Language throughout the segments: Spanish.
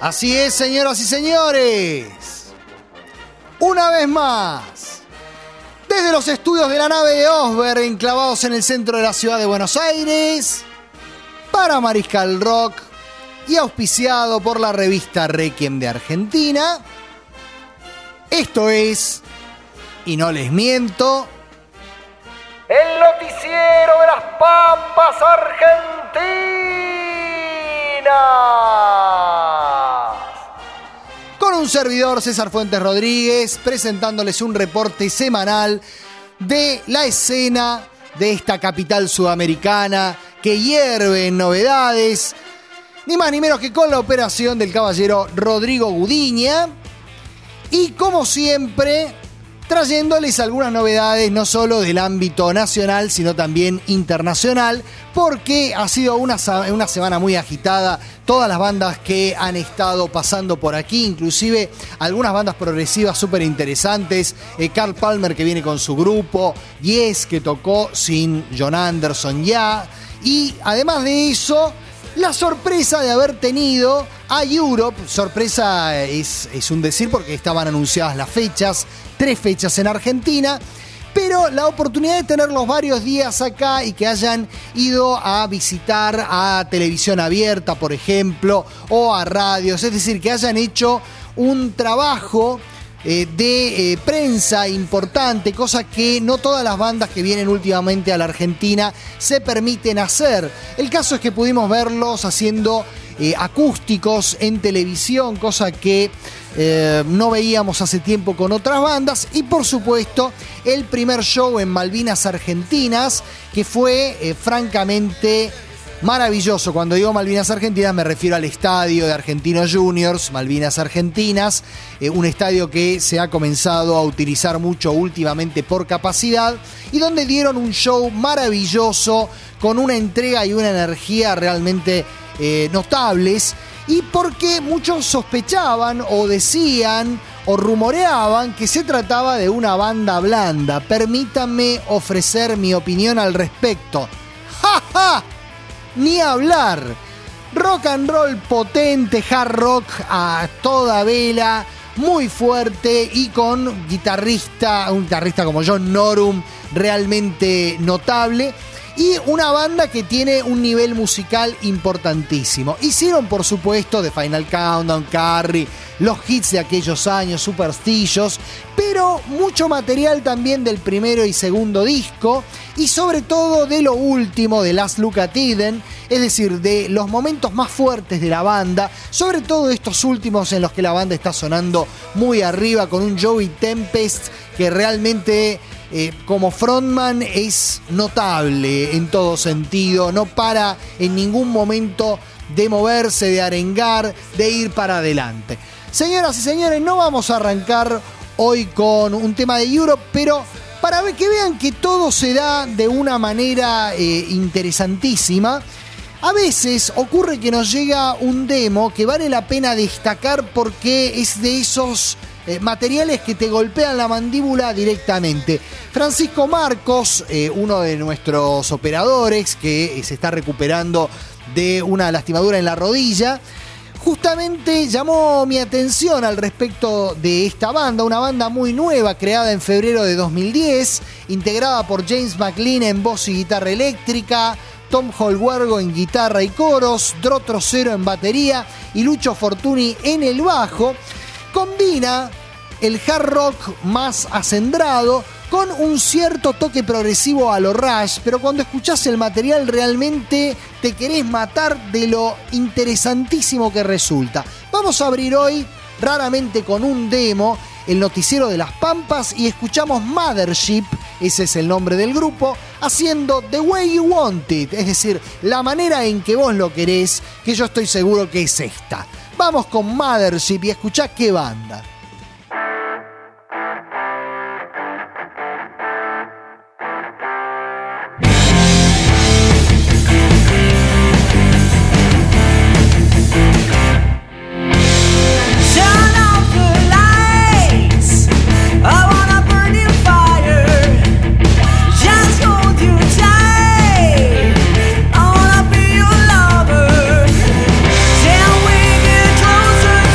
Así es, señoras y señores. Una vez más, desde los estudios de la nave de Osber, enclavados en el centro de la ciudad de Buenos Aires, para Mariscal Rock y auspiciado por la revista Requiem de Argentina, esto es, y no les miento, el noticiero de las Pampas Argentinas. Con un servidor, César Fuentes Rodríguez, presentándoles un reporte semanal de la escena de esta capital sudamericana que hierve en novedades, ni más ni menos que con la operación del caballero Rodrigo Gudiña. Y como siempre, trayéndoles algunas novedades no solo del ámbito nacional, sino también internacional, porque ha sido una semana muy agitada. Todas las bandas que han estado pasando por aquí, inclusive algunas bandas progresivas súper interesantes. Carl Palmer, que viene con su grupo, Yes, que tocó sin John Anderson ya. Y además de eso, la sorpresa de haber tenido a Europe. Sorpresa es un decir porque estaban anunciadas las fechas, 3 fechas en Argentina, pero la oportunidad de tenerlos varios días acá y que hayan ido a visitar a televisión abierta, por ejemplo, o a radios, es decir, que hayan hecho un trabajo de prensa importante, cosa que no todas las bandas que vienen últimamente a la Argentina se permiten hacer. El caso es que pudimos verlos haciendo acústicos en televisión, cosa que no veíamos hace tiempo con otras bandas, y por supuesto el primer show en Malvinas Argentinas, que fue francamente maravilloso. Cuando digo Malvinas Argentinas me refiero al estadio de Argentinos Juniors, Malvinas Argentinas, un estadio que se ha comenzado a utilizar mucho últimamente por capacidad y donde dieron un show maravilloso con una entrega y una energía realmente notables, y porque muchos sospechaban o decían o rumoreaban que se trataba de una banda blanda. Permítanme ofrecer mi opinión al respecto. ¡Ja, ja! Ni hablar. Rock and roll potente, hard rock a toda vela, muy fuerte y con un guitarrista como John Norum realmente notable. Y una banda que tiene un nivel musical importantísimo. Hicieron, por supuesto, The Final Countdown, Carrie, los hits de aquellos años, Superstitious, pero mucho material también del primero y segundo disco, y sobre todo de lo último, de Last Look at Eden, es decir, de los momentos más fuertes de la banda, sobre todo estos últimos en los que la banda está sonando muy arriba, con un Joey Tempest que realmente como frontman es notable en todo sentido, no para en ningún momento de moverse, de arengar, de ir para adelante. Señoras y señores, no vamos a arrancar hoy con un tema de Europe, pero para que vean que todo se da de una manera interesantísima. A veces ocurre que nos llega un demo que vale la pena destacar porque es de esos materiales que te golpean la mandíbula directamente. Francisco Marcos, uno de nuestros operadores que se está recuperando de una lastimadura en la rodilla, justamente llamó mi atención al respecto de esta banda, una banda muy nueva, creada en febrero de 2010, integrada por James McLean en voz y guitarra eléctrica, Tom Holguargo en guitarra y coros, Dro Trocero en batería y Lucho Fortuny en el bajo. Combina el hard rock más acendrado con un cierto toque progresivo a lo Rush, pero cuando escuchás el material realmente te querés matar de lo interesantísimo que resulta. Vamos a abrir hoy raramente con un demo, el noticiero de las Pampas, y escuchamos Mothership, ese es el nombre del grupo, haciendo The Way You Want It, es decir, la manera en que vos lo querés, que yo estoy seguro que es esta. Vamos con Mothership y escuchá qué banda. Closer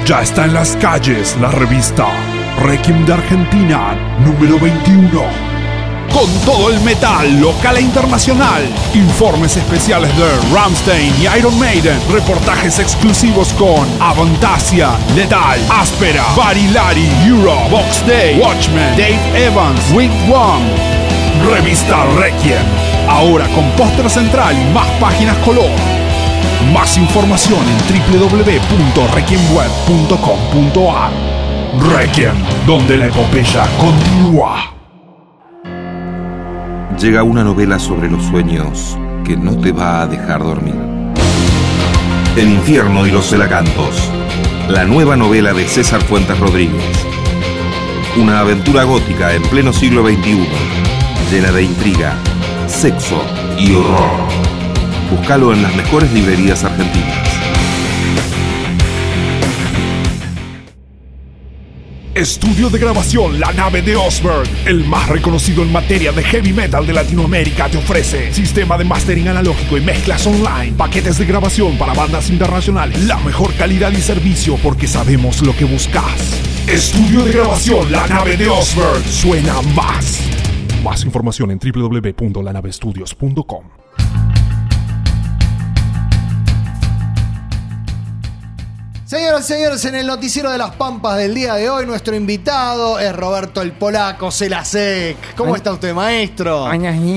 Ya está en las calles la revista Requiem de Argentina, número 21. Con todo el metal local e internacional. Informes especiales de Rammstein y Iron Maiden. Reportajes exclusivos con Avantasia, Lethal, Áspera, Barilari, Euro, Box Day, Watchmen, Dave Evans, Week One. Revista Requiem. Ahora con póster central y más páginas color. Más información en www.requiemweb.com.ar. Requiem, donde la epopeya continúa. Llega una novela sobre los sueños que no te va a dejar dormir. El infierno y los celacantos. La nueva novela de César Fuentes Rodríguez. Una aventura gótica en pleno siglo XXI, llena de intriga, sexo y horror. Búscalo en las mejores librerías argentinas. Estudio de grabación La Nave de Osberg, el más reconocido en materia de heavy metal de Latinoamérica, te ofrece sistema de mastering analógico y mezclas online, paquetes de grabación para bandas internacionales, la mejor calidad y servicio porque sabemos lo que buscas. Estudio de grabación La Nave de Osberg, suena más. Más información en www.lanavestudios.com. Señoras y señores, en el noticiero de las Pampas del día de hoy, nuestro invitado es Roberto el Polaco Celasek. ¿Cómo está usted, maestro?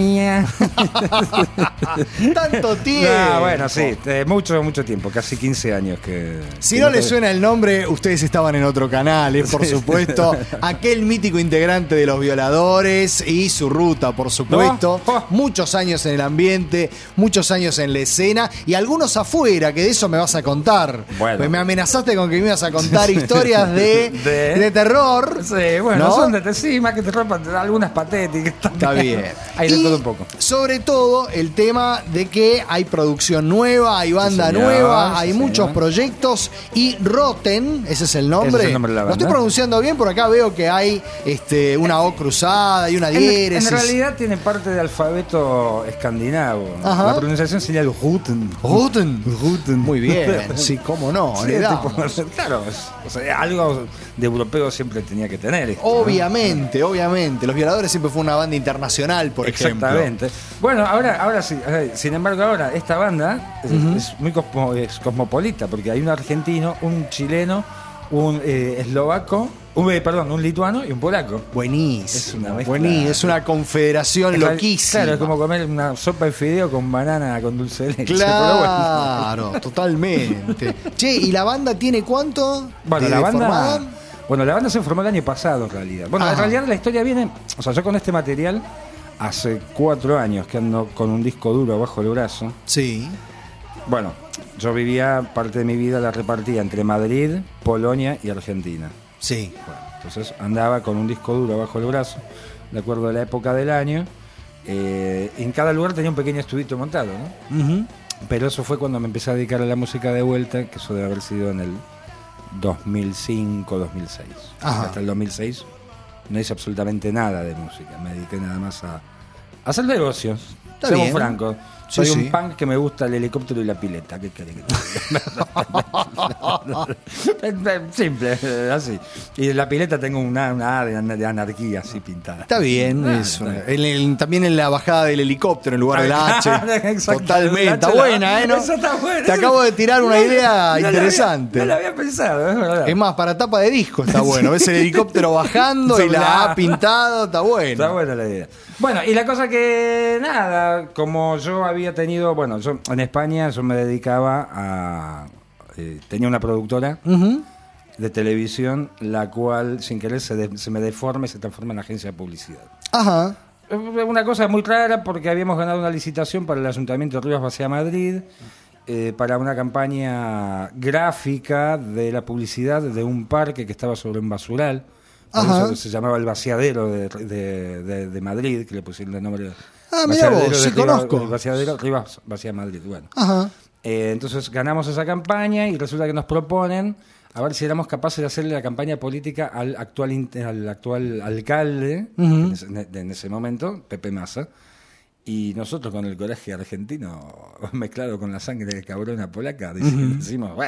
Tanto tiempo. No, bueno, sí, mucho tiempo, casi 15 años que... Si no le suena el nombre, ustedes estaban en otro canal, por supuesto. Aquel mítico integrante de Los Violadores y su ruta, por supuesto. No. Muchos años en el ambiente, muchos años en la escena y algunos afuera, que de eso me vas a contar. Bueno. Pues me amenazaste con que me ibas a contar historias de terror. Sí, bueno, ¿no? son más que terror, algunas patéticas. Está bien. Hay de Y todo un poco. sobre todo el tema de que hay producción nueva, hay banda Sí, señor, nueva, sí, hay señor. muchos proyectos y Rotten, ese es el nombre. Ese es el nombre de la Lo banda. estoy pronunciando bien, por acá veo que hay una O cruzada y una diéresis. En realidad tiene parte de alfabeto escandinavo. Ajá. La pronunciación sería el Rotten. Rotten. Rotten. Muy bien, sí, cómo no, Sí, le damos. claro, o sea, algo de europeo siempre tenía que tener. Esto, ¿no? Obviamente. Los Violadores siempre fue una banda internacional, por ejemplo. Exactamente. Bueno, ahora sí. Sin embargo, ahora esta banda es muy cosmopolita, porque hay un argentino, un chileno, un eslovaco, un lituano y un polaco. Buenísimo. Es una mezcla. Buenísimo, es una confederación loquísima. Claro, es como comer una sopa de fideo con banana con dulce de leche. Claro, totalmente. Che, ¿y la banda tiene cuánto? Bueno, de la banda... formada? Bueno, la banda se formó el año pasado, en realidad. Bueno, Ajá. en realidad la historia viene... O sea, yo con este material, hace 4 años que ando con un disco duro bajo el brazo. Sí. Bueno, yo vivía, parte de mi vida la repartía entre Madrid, Polonia y Argentina. Sí. Bueno, entonces andaba con un disco duro bajo el brazo, de acuerdo a la época del año. En cada lugar tenía un pequeño estudito montado, ¿no? Ujú. Pero eso fue cuando me empecé a dedicar a la música de vuelta, que eso debe haber sido en el 2005, 2006. Ajá. Hasta el 2006 no hice absolutamente nada de música, me dediqué nada más a hacer negocios. Está Seamos bien. francos. Sí, Soy sí. un punk que me gusta el helicóptero y la pileta. ¿Qué querés que te diga? Simple, así. Y en la pileta tengo una A de anarquía así pintada. Está bien, Está también en la bajada del helicóptero en lugar de la H. Exacto. Totalmente, La está H, buena, ¿no? Esa está buena. Te acabo de tirar una idea interesante. No la había pensado, es verdad. Es más, para tapa de disco está bueno. Ves el helicóptero bajando y la A pintado, está bueno. Está buena la idea. Bueno, y la cosa que nada, como yo había tenido, bueno, yo en España yo me dedicaba a... tenía una productora Ujú. de televisión, la cual sin querer se me deforma y se transforma en agencia de publicidad. Ajá. Una cosa muy rara porque habíamos ganado una licitación para el Ayuntamiento de Rivas Vaciamadrid Madrid para una campaña gráfica de la publicidad de un parque que estaba sobre un basural. Por Ajá. eso se llamaba el Vaciadero de Madrid, que le pusieron el nombre. Ah, mira vos, Vaciadero sí de Rivas- conozco. el Vaciadero Rivas Vaciamadrid. Bueno. Ajá. Entonces ganamos esa campaña y resulta que nos proponen a ver si éramos capaces de hacerle la campaña política al actual alcalde Ujú. en ese momento, Pepe Massa. Y nosotros con el coraje argentino mezclado con la sangre cabrona polaca decimos, bueno,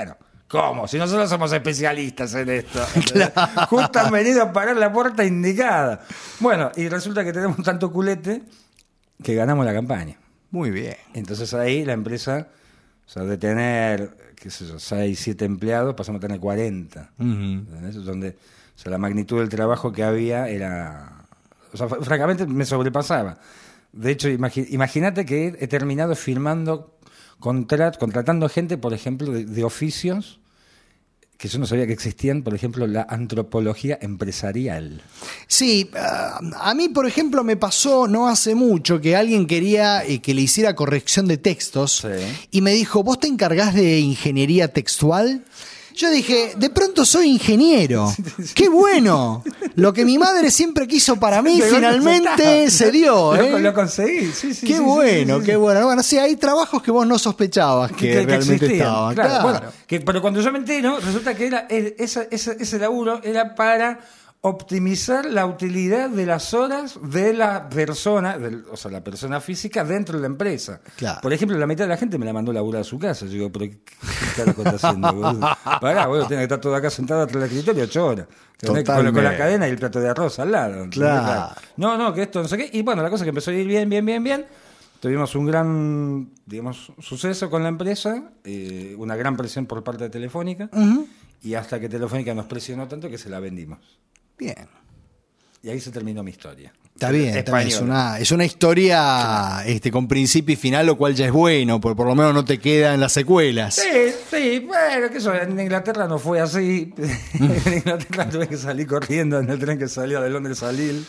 ¿Cómo? Si nosotros somos especialistas en esto. Justo han venido a parar la puerta indicada. Bueno, y resulta que tenemos tanto culete que ganamos la campaña. Muy bien. Entonces ahí la empresa, o sea, de tener, qué sé yo, 6, 7 empleados, pasamos a tener 40. ¿Entendés? Donde, o sea, la magnitud del trabajo que había era... O sea, francamente me sobrepasaba. De hecho, imagínate que he terminado firmando, contratando gente, por ejemplo, de oficios que yo no sabía que existían, por ejemplo, la antropología empresarial. Sí, a mí, por ejemplo, me pasó no hace mucho que alguien quería que le hiciera corrección de textos y me dijo, ¿vos te encargás de ingeniería textual? Yo dije, de pronto soy ingeniero. ¡Qué bueno! Lo que mi madre siempre quiso para mí finalmente se dio. Lo conseguí. Qué bueno, qué bueno. Bueno, sí, hay trabajos que vos no sospechabas que realmente estaban. Claro. Bueno, pero cuando yo me entero, resulta que ese laburo era para optimizar la utilidad de las horas de la persona, o sea, la persona física dentro de la empresa. Claro. Por ejemplo, la mitad de la gente me la mandó a laburar a su casa. Yo digo, ¿pero qué carajo está haciendo, boludo? Pará, boludo, tiene que estar todo acá sentado atrás del escritorio 8 horas. Con la cadena y el plato de arroz al lado. Claro. No, que esto no sé qué. Y bueno, la cosa que empezó a ir bien. Tuvimos un gran, digamos, suceso con la empresa, una gran presión por parte de Telefónica, y hasta que Telefónica nos presionó tanto que se la vendimos. Bien. Y ahí se terminó mi historia. Está bien. Es una historia con principio y final, lo cual ya es bueno, porque por lo menos no te queda en las secuelas. Sí, bueno, que eso en Inglaterra no fue así. En Inglaterra tuve que salir corriendo en el tren que salía de Londres a Lille.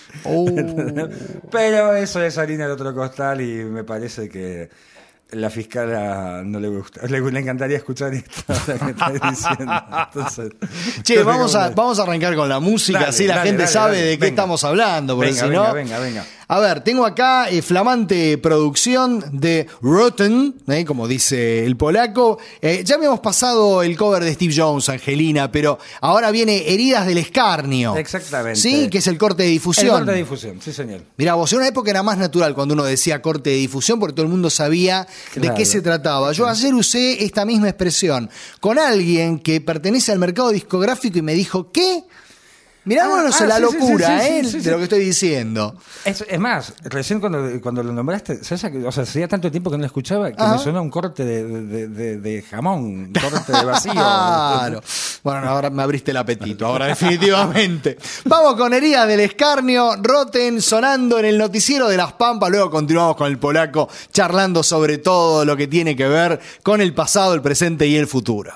Pero eso es harina de otro costal y me parece que la fiscal no le gusta, le encantaría escuchar esto que estás diciendo. Entonces, che, vamos a arrancar con la música, así la gente sabe de qué estamos hablando, porque si no... Venga. A ver, tengo acá flamante producción de Rotten, como dice el polaco. Ya habíamos pasado el cover de Steve Jones, Angelina, pero ahora viene Heridas del Escarnio. Exactamente. Sí, que es el corte de difusión. El corte de difusión, sí señor. Mirá vos, en una época era más natural cuando uno decía corte de difusión porque todo el mundo sabía de qué se trataba. Yo ayer usé esta misma expresión con alguien que pertenece al mercado discográfico y me dijo, ¿qué? Mirámonos la locura, de lo que estoy diciendo. Es más, recién cuando lo nombraste, ¿sabes? O sea, hacía tanto tiempo que no lo escuchaba que me sonó un corte de jamón, un corte de vacío. Claro. Bueno, ahora me abriste el apetito, ahora definitivamente. Vamos con Heridas del Escarnio, Rotten sonando en el noticiero de Las Pampas, luego continuamos con el polaco charlando sobre todo lo que tiene que ver con el pasado, el presente y el futuro.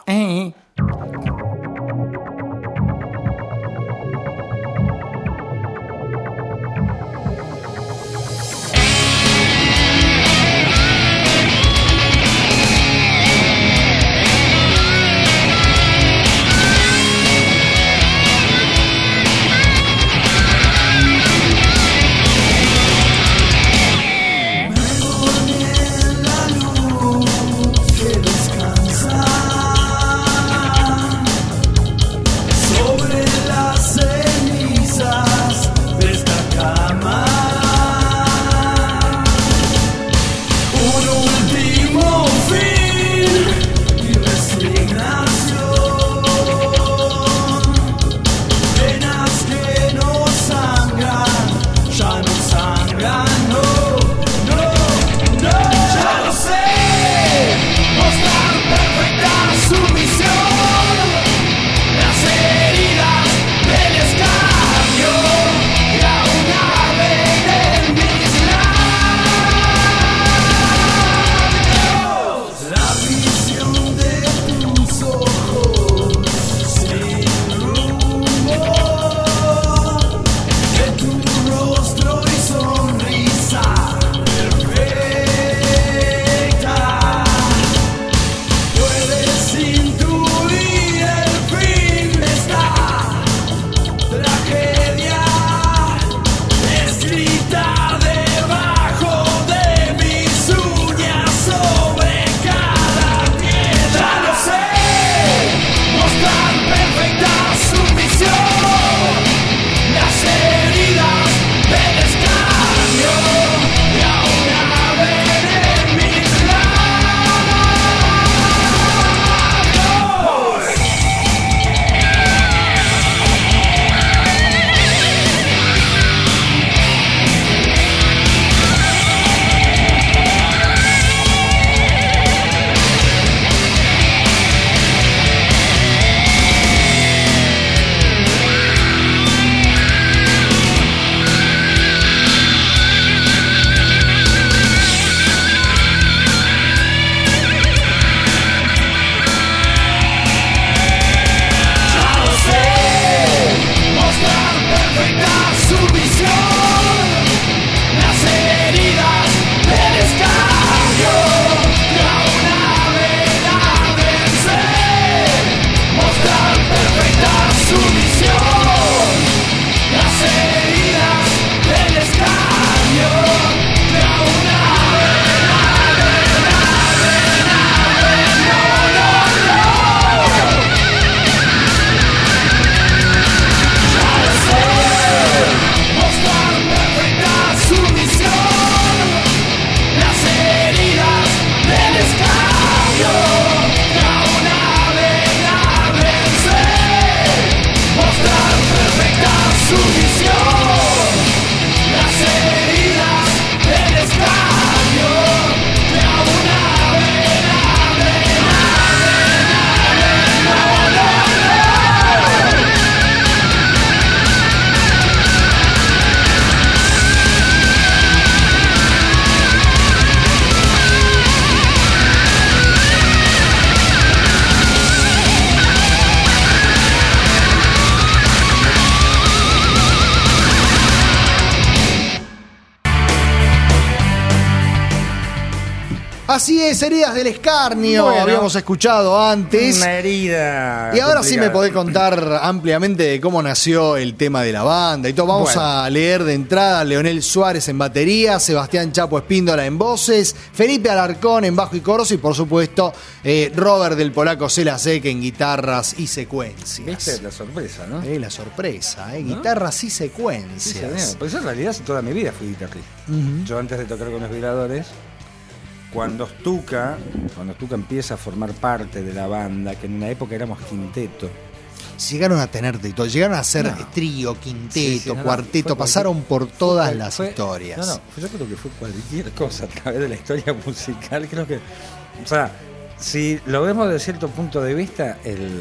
Que descansa Así es, heridas del escarnio, Bueno, habíamos escuchado antes. Una herida. Y ahora sí me complicada. podés contar ampliamente de cómo nació el tema de la banda y todo. Vamos Bueno. a leer de entrada: Leonel Suárez en batería, Sebastián Chapo Espíndola en voces, Felipe Alarcón en bajo y coros y por supuesto Robert del Polaco Celasek en guitarras y secuencias. Viste la sorpresa, ¿no? La sorpresa, ¿No? guitarras y Sí, secuencias. señor. Pues en realidad toda mi vida fui guitarrista. Yo antes de tocar con los Violadores, cuando Stuka empieza a formar parte de la banda, que en una época éramos quinteto. Llegaron a tener de todo, llegaron a ser No. trío, quinteto, Sí, sí, no, no, cuarteto, fue pasaron por todas las Fue- historias. No, yo creo que fue cualquier cosa a través de la historia musical. Creo que, o sea, si lo vemos desde cierto punto de vista,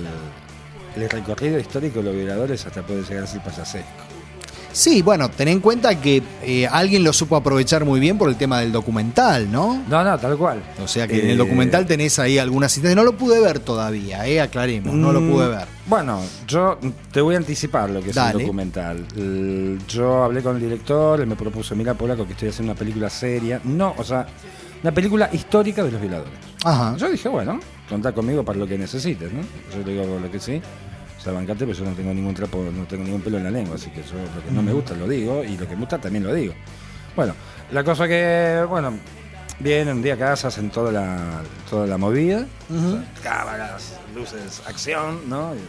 el recorrido histórico de los Violadores hasta puede llegar a ser payasesco. Sí, bueno, ten en cuenta que alguien lo supo aprovechar muy bien por el tema del documental, ¿no? No, tal cual. O sea que en el documental tenés ahí algunas citas. No lo pude ver todavía, aclaremos, no lo pude ver. Bueno, yo te voy a anticipar lo que es Dale. el documental. Yo hablé con el director, él me propuso, mira, Polaco, que estoy haciendo una película seria. No, o sea, una película histórica de los Violadores. Ajá. Yo dije, bueno, contá conmigo para lo que necesites, ¿no? Yo le digo lo que sí. O sea, bancate, pero yo no tengo ningún trapo, no tengo ningún pelo en la lengua, así que yo lo que no me gusta lo digo y lo que me gusta también lo digo. Bueno, la cosa que, bueno, vienen un día a casa, hacen toda la movida, o sea, cámaras, luces, acción, ¿no? Y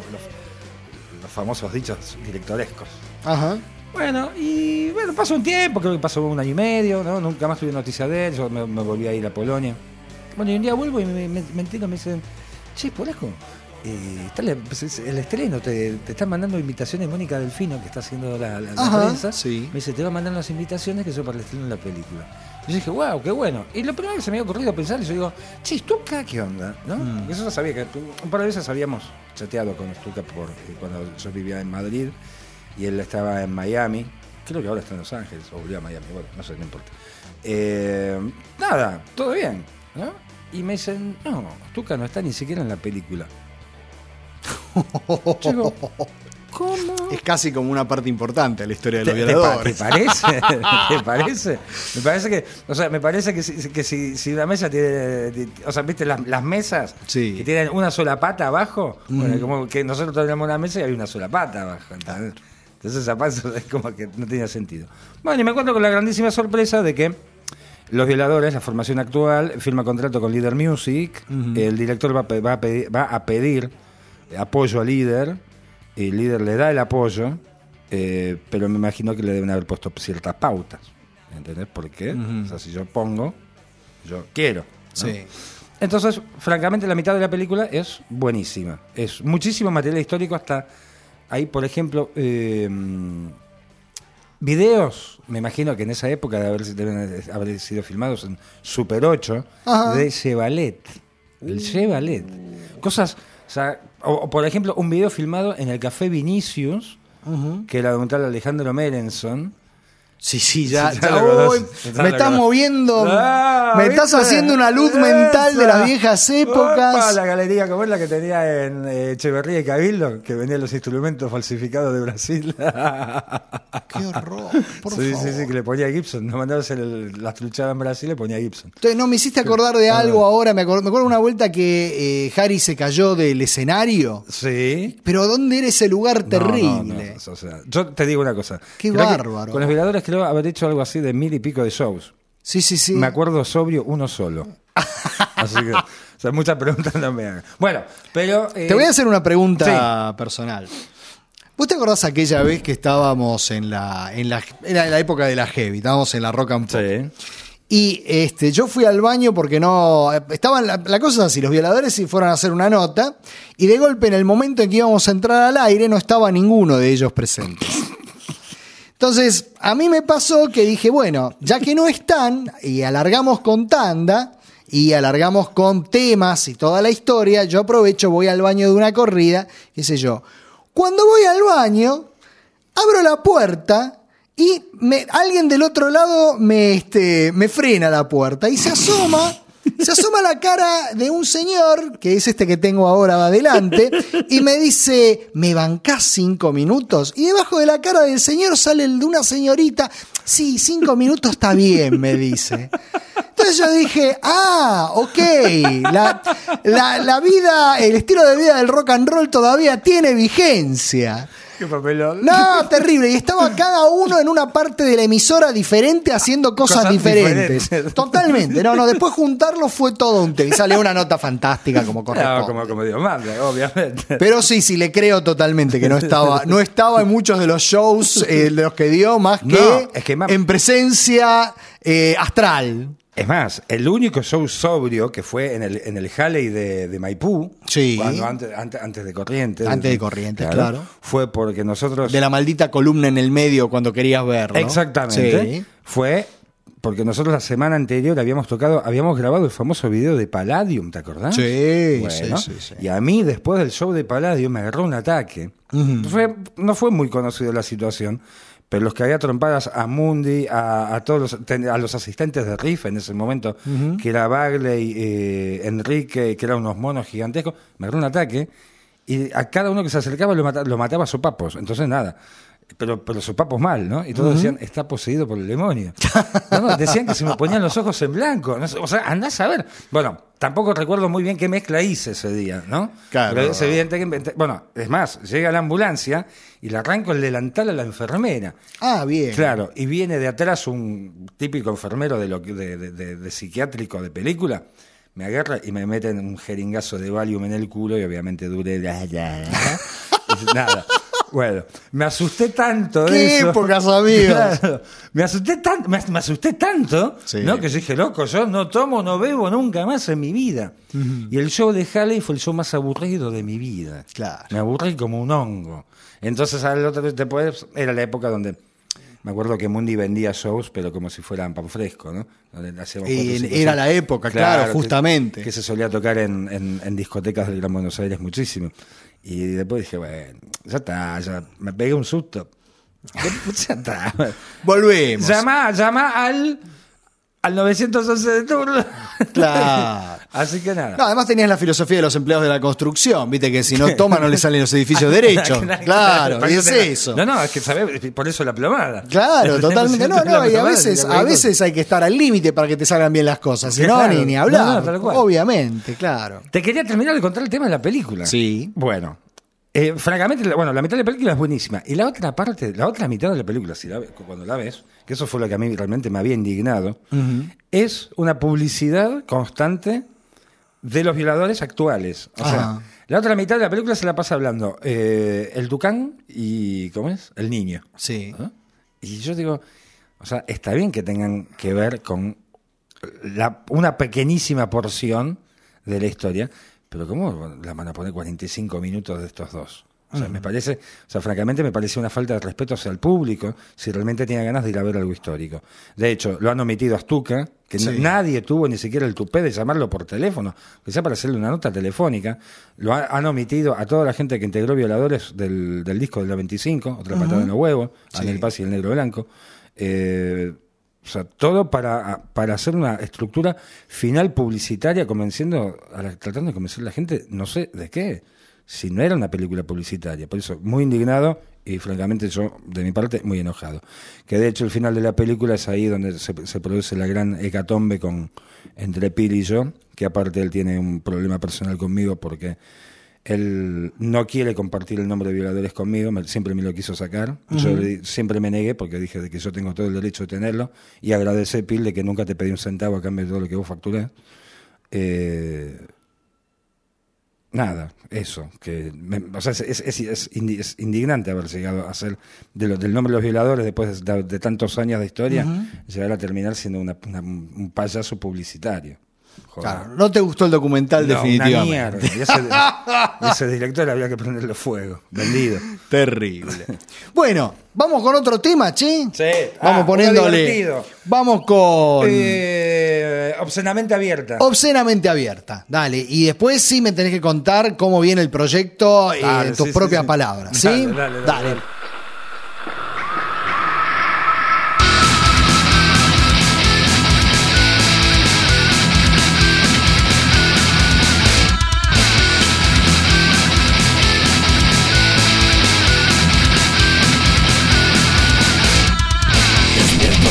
los famosos dichos directorescos. Ajá. Bueno, y bueno, pasó un tiempo, creo que pasó 1 año y medio, ¿no? Nunca más tuve noticia de él, yo me volví a ir a Polonia. Bueno, y un día vuelvo y me entero, me dicen, che, Polaco, está el estreno, te están mandando invitaciones Mónica Delfino, que está haciendo la Ajá, prensa. sí. Me dice, te va mandando las invitaciones que son para el estreno de la película. Y yo dije, wow, qué bueno. Y lo primero que se me había ocurrido pensar, yo digo, che, Stuka, ¿qué onda? ¿No? Porque yo ya sabía que un par de veces habíamos chateado con Stuka cuando yo vivía en Madrid y él estaba en Miami. Creo que ahora está en Los Ángeles, o volvió a Miami, bueno, no sé, no importa. Nada, todo bien, ¿no? Y me dicen, no, Stuka no está ni siquiera en la película. Yo digo, ¿cómo? Es casi como una parte importante de la historia de los ¿Te violadores. parece? ¿Te parece? Me parece que, o sea, si una mesa tiene, o sea, viste las mesas Sí. que tienen una sola pata abajo, bueno, como que nosotros tenemos una mesa y hay una sola pata abajo, ¿entendés? Entonces esa pata es como que no tenía sentido. Bueno, y me encuentro con la grandísima sorpresa de que Los Violadores, la formación actual, firma contrato con Leader Music, el director va a pedir apoyo a Líder, y Líder le da el apoyo, pero me imagino que le deben haber puesto ciertas pautas, ¿entendés? Porque, o sea, si yo pongo, yo quiero, ¿no? Sí. Entonces, francamente, la mitad de la película es buenísima, es muchísimo material histórico, hasta ahí, por ejemplo, videos, me imagino que en esa época deben haber sido filmados en Super 8, Ajá. de Chevrolet, el Chevrolet, cosas. O sea, o por ejemplo, un video filmado en el Café Vinicius, que era documental de Alejandro Merenson. Sí, ya lo uy, conoces, me estás moviendo, me estás ¿viste? haciendo una luz mental de las viejas épocas. Opa, la galería como es la que tenía en Echeverría y Cabildo, que vendía los instrumentos falsificados de Brasil. Qué horror, por sí, favor. sí, que le ponía Gibson. No mandaba a hacer las truchadas en Brasil, le ponía Gibson. Entonces, no, me hiciste acordar de algo ahora. Me acuerdo una vuelta que Harry se cayó del escenario. Sí. Pero ¿dónde era ese lugar terrible? No, o sea, yo te digo una cosa. Qué Creo que bárbaro. Con los Violadores creo haber hecho algo así de 1000 y pico de shows. Sí, sí, sí. Me acuerdo sobrio uno solo. Así que, o sea, muchas preguntas no me hagan. Bueno, pero... Te voy a hacer una pregunta personal. ¿Vos te acordás aquella vez que estábamos en la época de la heavy? Estábamos en la rock and pop. Sí. Y yo fui al baño porque no... Estaban la cosa es así, los Violadores sí fueron a hacer una nota y de golpe en el momento en que íbamos a entrar al aire no estaba ninguno de ellos presentes. Entonces, a mí me pasó que dije, bueno, ya que no están y alargamos con tanda y alargamos con temas y toda la historia, yo aprovecho, voy al baño de una corrida, qué sé yo. Cuando voy al baño, abro la puerta y alguien del otro lado me frena la puerta y se asoma la cara de un señor, que es este que tengo ahora adelante, y me dice, ¿me bancás 5 minutos? Y debajo de la cara del señor sale el de una señorita, Sí, 5 minutos está bien, me dice. Entonces yo dije, ok, la vida, el estilo de vida del rock and roll todavía tiene vigencia. Qué papelón. No, terrible. Y estaba cada uno en una parte de la emisora diferente haciendo cosas diferentes. Totalmente. No, después juntarlo fue todo un tema. Y salió una nota fantástica como corresponde. No, como Dios manda, obviamente. Pero sí, le creo totalmente que no estaba en muchos de los shows de los que dio, más que en presencia astral. Es más, el único show sobrio que fue en el Halley de Maipú, sí, antes de Corrientes. Antes de Corrientes, claro. Fue porque nosotros... De la maldita columna en el medio cuando querías verlo. Exactamente. Sí. Fue porque nosotros la semana anterior habíamos grabado el famoso video de Palladium, ¿te acordás? Sí, bueno, sí. Y a mí, después del show de Palladium, me agarró un ataque. No fue muy conocido la situación, pero los que había trompadas a Mundi, a todos los asistentes de Riff en ese momento, que era Bagley, Enrique, que eran unos monos gigantescos, me agarró un ataque y a cada uno que se acercaba lo mataba a sopapos. Entonces nada, pero sopapos mal, ¿no? Y todos decían, está poseído por el demonio. No, decían que se me ponían los ojos en blanco. No sé, o sea, andás a ver. Bueno, tampoco recuerdo muy bien qué mezcla hice ese día, ¿no? Claro. Pero es evidente que inventé. Bueno, es más, llega la ambulancia y le arranco el delantal a la enfermera. Ah, bien. Claro, y viene de atrás un típico enfermero de psiquiátrico de película, me agarra y me mete un jeringazo de Valium en el culo y obviamente duré nada. Bueno, me asusté tanto de ¿Qué eso. épocas, amigos? Claro, me asusté tanto, sí, ¿no? Que yo dije, loco, yo no tomo, no bebo nunca más en mi vida. Y el show de Halley fue el show más aburrido de mi vida. Claro. Me aburrí como un hongo. Entonces, al otro después era la época donde me acuerdo que Mundi vendía shows, pero como si fueran pan fresco, ¿no? Era la época, claro, justamente. Que se solía tocar en discotecas del Gran Buenos Aires muchísimo. Y después dije, bueno, ya está, ya me pegué un susto. Ya está. Volvemos. Llama al 911 de turno. Claro. Así que nada. No, además tenías la filosofía de los empleados de la construcción, viste que si no toman no les salen los edificios derechos. Claro, y es eso. No, es que sabés, por eso la plomada. Claro, totalmente. No, y a veces hay que estar al límite para que te salgan bien las cosas. Si no, ni hablar. Obviamente, claro. Te quería terminar de contar el tema de la película. Sí. Bueno. Francamente, la mitad de la película es buenísima. Y la otra mitad de la película, cuando la ves, que eso fue lo que a mí realmente me había indignado, es una publicidad constante de los violadores actuales. O sea, la otra mitad de la película se la pasa hablando el Tucán y, ¿cómo es? El niño. Sí. ¿No? Y yo digo, o sea, está bien que tengan que ver con una pequeñísima porción de la historia, pero ¿cómo la van a poner 45 minutos de estos dos? O sea, francamente me parece una falta de respeto hacia el público si realmente tiene ganas de ir a ver algo histórico. De hecho, lo han omitido a Stuka, que nadie tuvo ni siquiera el tupé de llamarlo por teléfono, que sea para hacerle una nota telefónica. Han omitido a toda la gente que integró Violadores del disco del 95, Otra patada en los huevos, Anel Paz y el Negro Blanco. O sea, todo para hacer una estructura final publicitaria tratando de convencer a la gente, no sé de qué, si no era una película publicitaria. Por eso, muy indignado y francamente yo, de mi parte, muy enojado. Que de hecho el final de la película es ahí donde se produce la gran hecatombe entre Pil y yo, que aparte él tiene un problema personal conmigo porque él no quiere compartir el nombre de Violadores conmigo, siempre me lo quiso sacar. Yo siempre me negué porque dije de que yo tengo todo el derecho de tenerlo y agradecé, Pil, de que nunca te pedí un centavo a cambio de todo lo que vos facturás. Nada, eso. Es indignante haber llegado a ser del nombre de los violadores después de tantos años de historia, llegar a terminar siendo un payaso publicitario. Joder. Claro, no te gustó el documental, definitivamente. Una mierda. Y ese director había que prenderle fuego. Vendido. Terrible. Bueno, vamos con otro tema, che. Sí. Vamos poniéndole. Vamos con. Obscenamente abierta. Obscenamente abierta. Dale. Y después sí me tenés que contar cómo viene el proyecto en tus propias palabras. ¿Sí? Dale. Despierto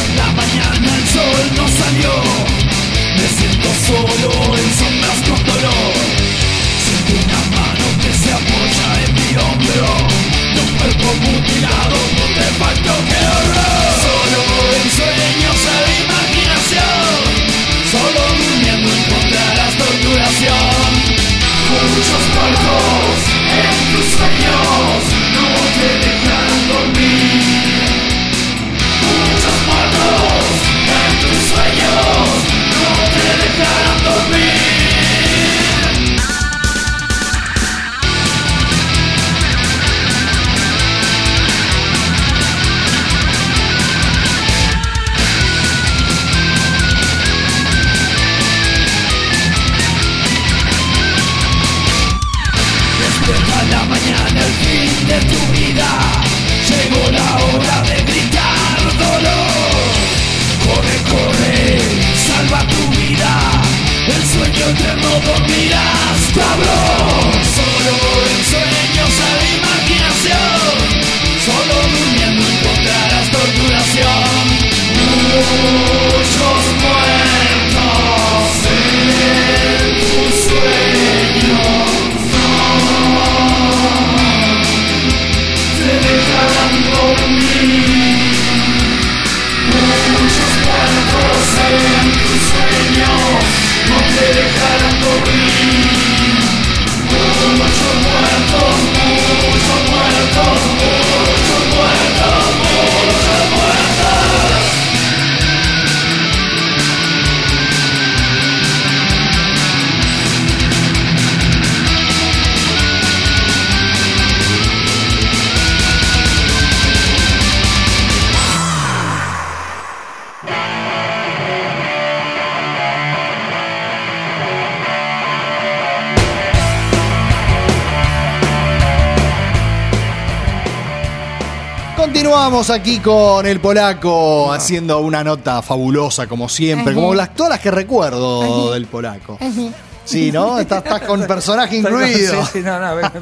Continuamos aquí con el Polaco haciendo una nota fabulosa como siempre, como todas las que recuerdo del Polaco. Sí, ¿no? Estás con personaje incluido. Sí, no,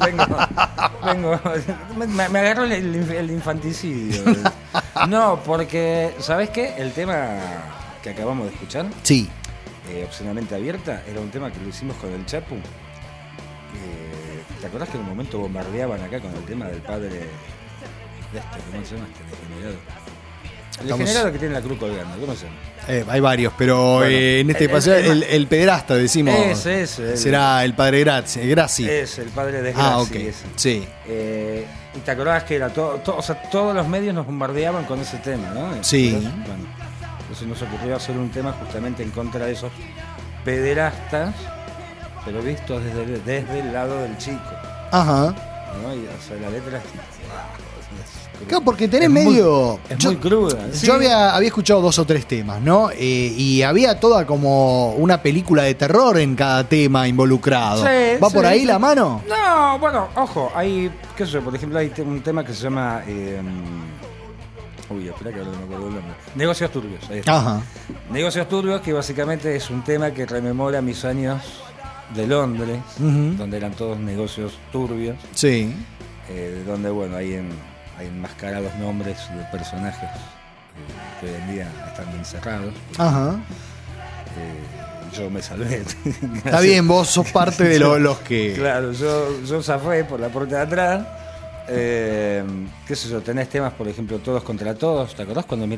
vengo. Me agarró el infanticidio. No, porque, ¿sabes qué? El tema que acabamos de escuchar, sí, Obscenamente Abierta, era un tema que lo hicimos con el Chapu. ¿Te acordás que en un momento bombardeaban acá con el tema del padre... ¿Cómo se llama el degenerado que tiene la cruz colgando? ¿Cómo se llama? Hay varios, pero bueno, en este paseo el pederasta, decimos. Ese. Será el padre Graci. Es el padre de Graci. Ok. Ese. Sí. Y te acordás que era o sea, todos los medios nos bombardeaban con ese tema, ¿no? Sí. Entonces nos ocurrió hacer un tema justamente en contra de esos pederastas, pero vistos desde el lado del chico. Ajá. ¿No? Y, o sea, la letra... Claro, porque tenés medio... muy cruda. Yo había escuchado 2 o 3 temas, ¿no? Y había toda como una película de terror en cada tema involucrado. Sí, ¿Va por ahí la mano? No, bueno, ojo, hay, qué sé yo, por ejemplo, hay un tema que se llama... espera que ahora no me acuerdo el nombre. Negocios turbios, ahí está. Ajá. Negocios turbios, que básicamente es un tema que rememora mis años de Londres, donde eran todos negocios turbios. Sí. Donde, bueno, hay enmascarados nombres de personajes que hoy en día están encerrados. Ajá. Yo me salvé. Está bien, vos sos parte de los que... Claro, yo zafé por la puerta de atrás. Qué sé yo, tenés temas, por ejemplo, Todos contra Todos. ¿Te acordás cuando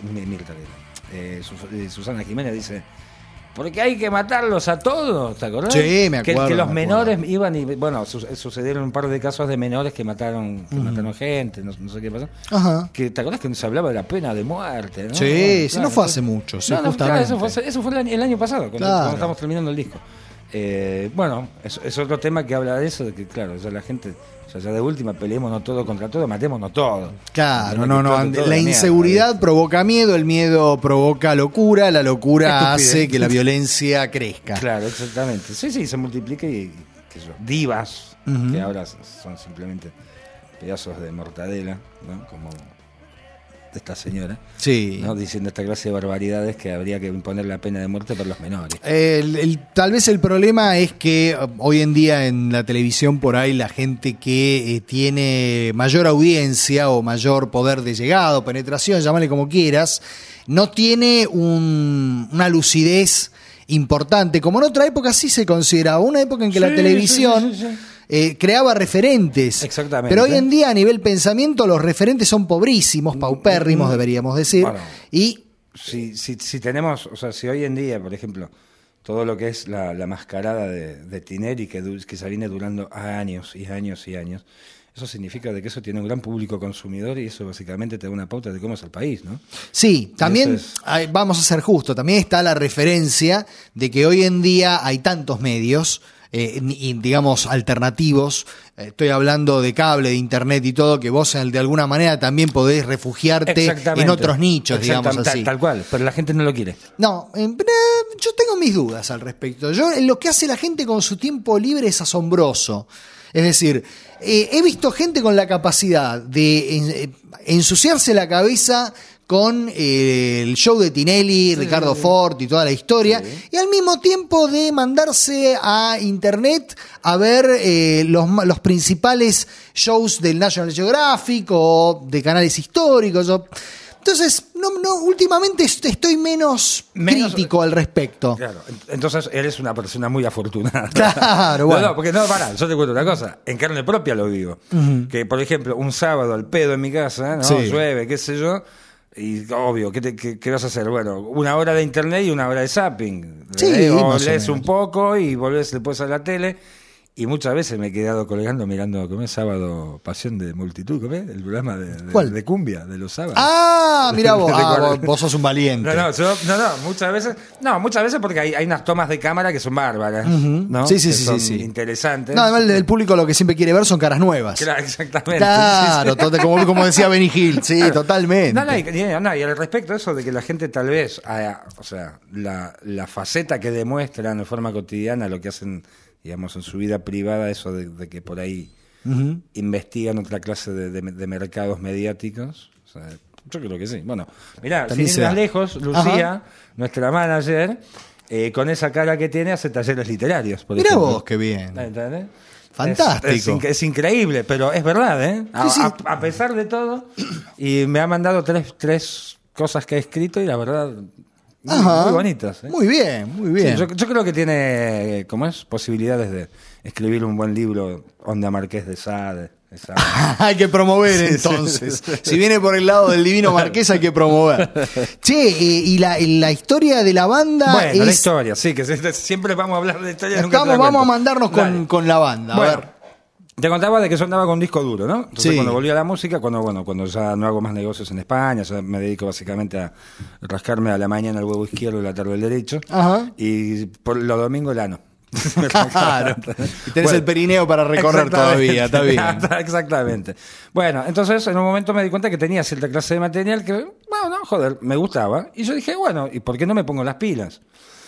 Susana Jiménez dice... Porque hay que matarlos a todos, ¿te acordás? Sí, me acuerdo. Que los menores iban y... Bueno, sucedieron un par de casos de menores que mataron gente, no sé qué pasó. Ajá. Que, ¿te acordás que se hablaba de la pena de muerte? ¿No? Sí, claro, no fue hace mucho, sí, justamente. Claro, eso fue el año pasado, cuando estamos terminando el disco. Bueno, es otro tema que habla de eso, de que, claro, ya la gente... O sea, ya de última peleémonos todo contra todo, matémonos todo. Claro, no. La inseguridad provoca miedo, el miedo provoca locura, la locura hace que la violencia crezca. Claro, exactamente. Sí, se multiplica y divas, que ahora son simplemente pedazos de mortadela, ¿no? Como esta señora, sí, ¿no? Diciendo esta clase de barbaridades que habría que imponer la pena de muerte para los menores. Tal vez el problema es que hoy en día en la televisión por ahí la gente que tiene mayor audiencia o mayor poder de llegada o penetración, llámale como quieras, no tiene una lucidez importante, como en otra época sí se consideraba, una época en que la televisión... Sí. Creaba referentes. Exactamente. Pero hoy en día a nivel pensamiento los referentes son pobrísimos, paupérrimos deberíamos decir. Bueno, y si tenemos, o sea, si hoy en día, por ejemplo, todo lo que es la mascarada de Tinelli, que se viene durando años y años y años. Eso significa de que eso tiene un gran público consumidor y eso básicamente te da una pauta de cómo es el país, ¿no? Sí, también, vamos a ser justos, también está la referencia de que hoy en día hay tantos medios, digamos, alternativos. Estoy hablando de cable, de internet y todo, que vos de alguna manera también podés refugiarte en otros nichos, digamos así. Tal cual, pero la gente no lo quiere. No, yo tengo mis dudas al respecto. Lo que hace la gente con su tiempo libre es asombroso. Es decir, he visto gente con la capacidad de ensuciarse la cabeza con el show de Tinelli, Ricardo Fort y toda la historia, y al mismo tiempo de mandarse a internet a ver los principales shows del National Geographic o de canales históricos. Entonces, últimamente estoy menos crítico al respecto. Claro, entonces eres una persona muy afortunada. Claro, bueno. Porque yo te cuento una cosa, en carne propia lo vivo. Que, por ejemplo, un sábado al pedo en mi casa, ¿no? Sí. Llueve, qué sé yo, y obvio, ¿qué vas a hacer? Bueno, 1 hora de internet y 1 hora de zapping. Sí, o más o lees menos. un poco y volvés después a la tele. Y muchas veces me he quedado colgando mirando, ¿cómo es? Sábado Pasión de Multitud, ¿cómo es? El programa ¿Cuál? de cumbia, de los sábados. Ah, mirá vos. Vos sos un valiente. Muchas veces porque hay unas tomas de cámara que son bárbaras, ¿no? Sí, Que son sí. interesantes. No, además el público lo que siempre quiere ver son caras nuevas. Claro, exactamente. Claro, como decía Benny Hill, sí, Claro. totalmente. Y al respecto de eso de que la gente tal vez, la faceta que demuestran de forma cotidiana lo que hacen, digamos, en su vida privada, eso de que por ahí investigan otra clase de mercados mediáticos. O sea, yo creo que sí. Bueno, mirá, sin ir más lejos, Lucía, nuestra manager, con esa cara que tiene, hace talleres literarios. Por Mirá ejemplo. vos, qué bien. ¿Entendés? Fantástico. Es increíble, pero es verdad, ¿eh? Sí. A pesar de todo, y me ha mandado tres cosas que he escrito y la verdad... Muy bonitas. Muy bien, muy bien. Sí, yo creo que tiene, posibilidades de escribir un buen libro, Onda Marqués de Sade. Hay que promover entonces. Si viene por el lado del divino Marqués, hay que promover. Che, y la historia de la banda. Bueno, la historia, sí, que siempre vamos a hablar de historia. Vamos a mandarnos con la banda. A ver. Te contaba de que yo andaba con disco duro, ¿no? Entonces, Sí. cuando volví a la música, cuando ya no hago más negocios en España, ya me dedico básicamente a rascarme a la mañana el huevo izquierdo y la tarde el derecho. Ajá. Y por los domingos el ano. Claro. Y tenés el perineo para recorrer todavía, está bien. Exactamente. Bueno, entonces en un momento me di cuenta que tenía cierta clase de material que, bueno, joder, me gustaba. Y yo dije, bueno, ¿y por qué no me pongo las pilas?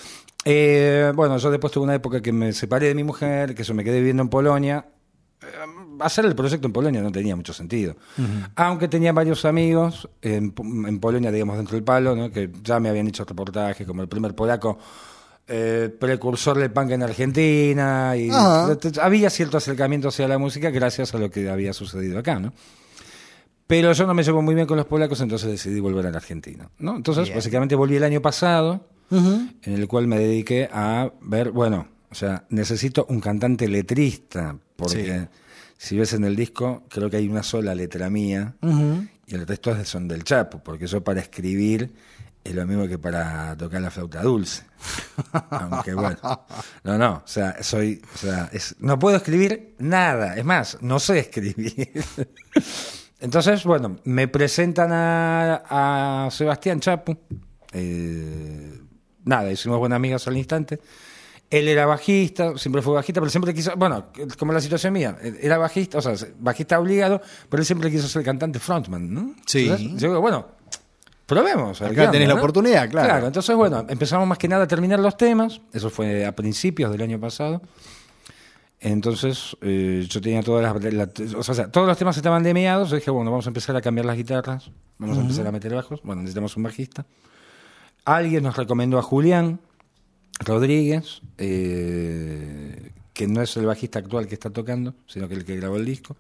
Yo después tuve una época que me separé de mi mujer, que yo me quedé viviendo en Polonia. Hacer el proyecto en Polonia no tenía mucho sentido. Aunque tenía varios amigos en Polonia, digamos, dentro del palo, ¿no? Que ya me habían hecho reportajes, como el primer polaco precursor del punk en Argentina, y había cierto acercamiento hacia la música gracias a lo que había sucedido acá, ¿no? Pero yo no me llevo muy bien con los polacos, entonces decidí volver a la Argentina, ¿no? Entonces, básicamente volví el año pasado, en el cual me dediqué a ver, necesito un cantante letrista, porque si ves en el disco, creo que hay una sola letra mía, y el resto son del Chapo, porque yo para escribir es lo mismo que para tocar la flauta dulce. Aunque bueno, no puedo escribir nada, es más, no sé escribir. Entonces, me presentan a Sebastián Chapo, hicimos buenas amigas al instante. Él era bajista, siempre fue bajista, pero siempre quiso, como la situación mía, era bajista, bajista obligado, pero él siempre quiso ser cantante frontman, ¿no? Sí. Entonces, yo digo, probemos. Acá tenés la oportunidad, claro. Claro, entonces, empezamos más que nada a terminar los temas, eso fue a principios del año pasado. Entonces, yo tenía todas todos los temas estaban demiados, yo dije, vamos a empezar a cambiar las guitarras, vamos a empezar a meter bajos, necesitamos un bajista. Alguien nos recomendó a Julián Rodríguez, que no es el bajista actual que está tocando, sino que el que grabó el disco.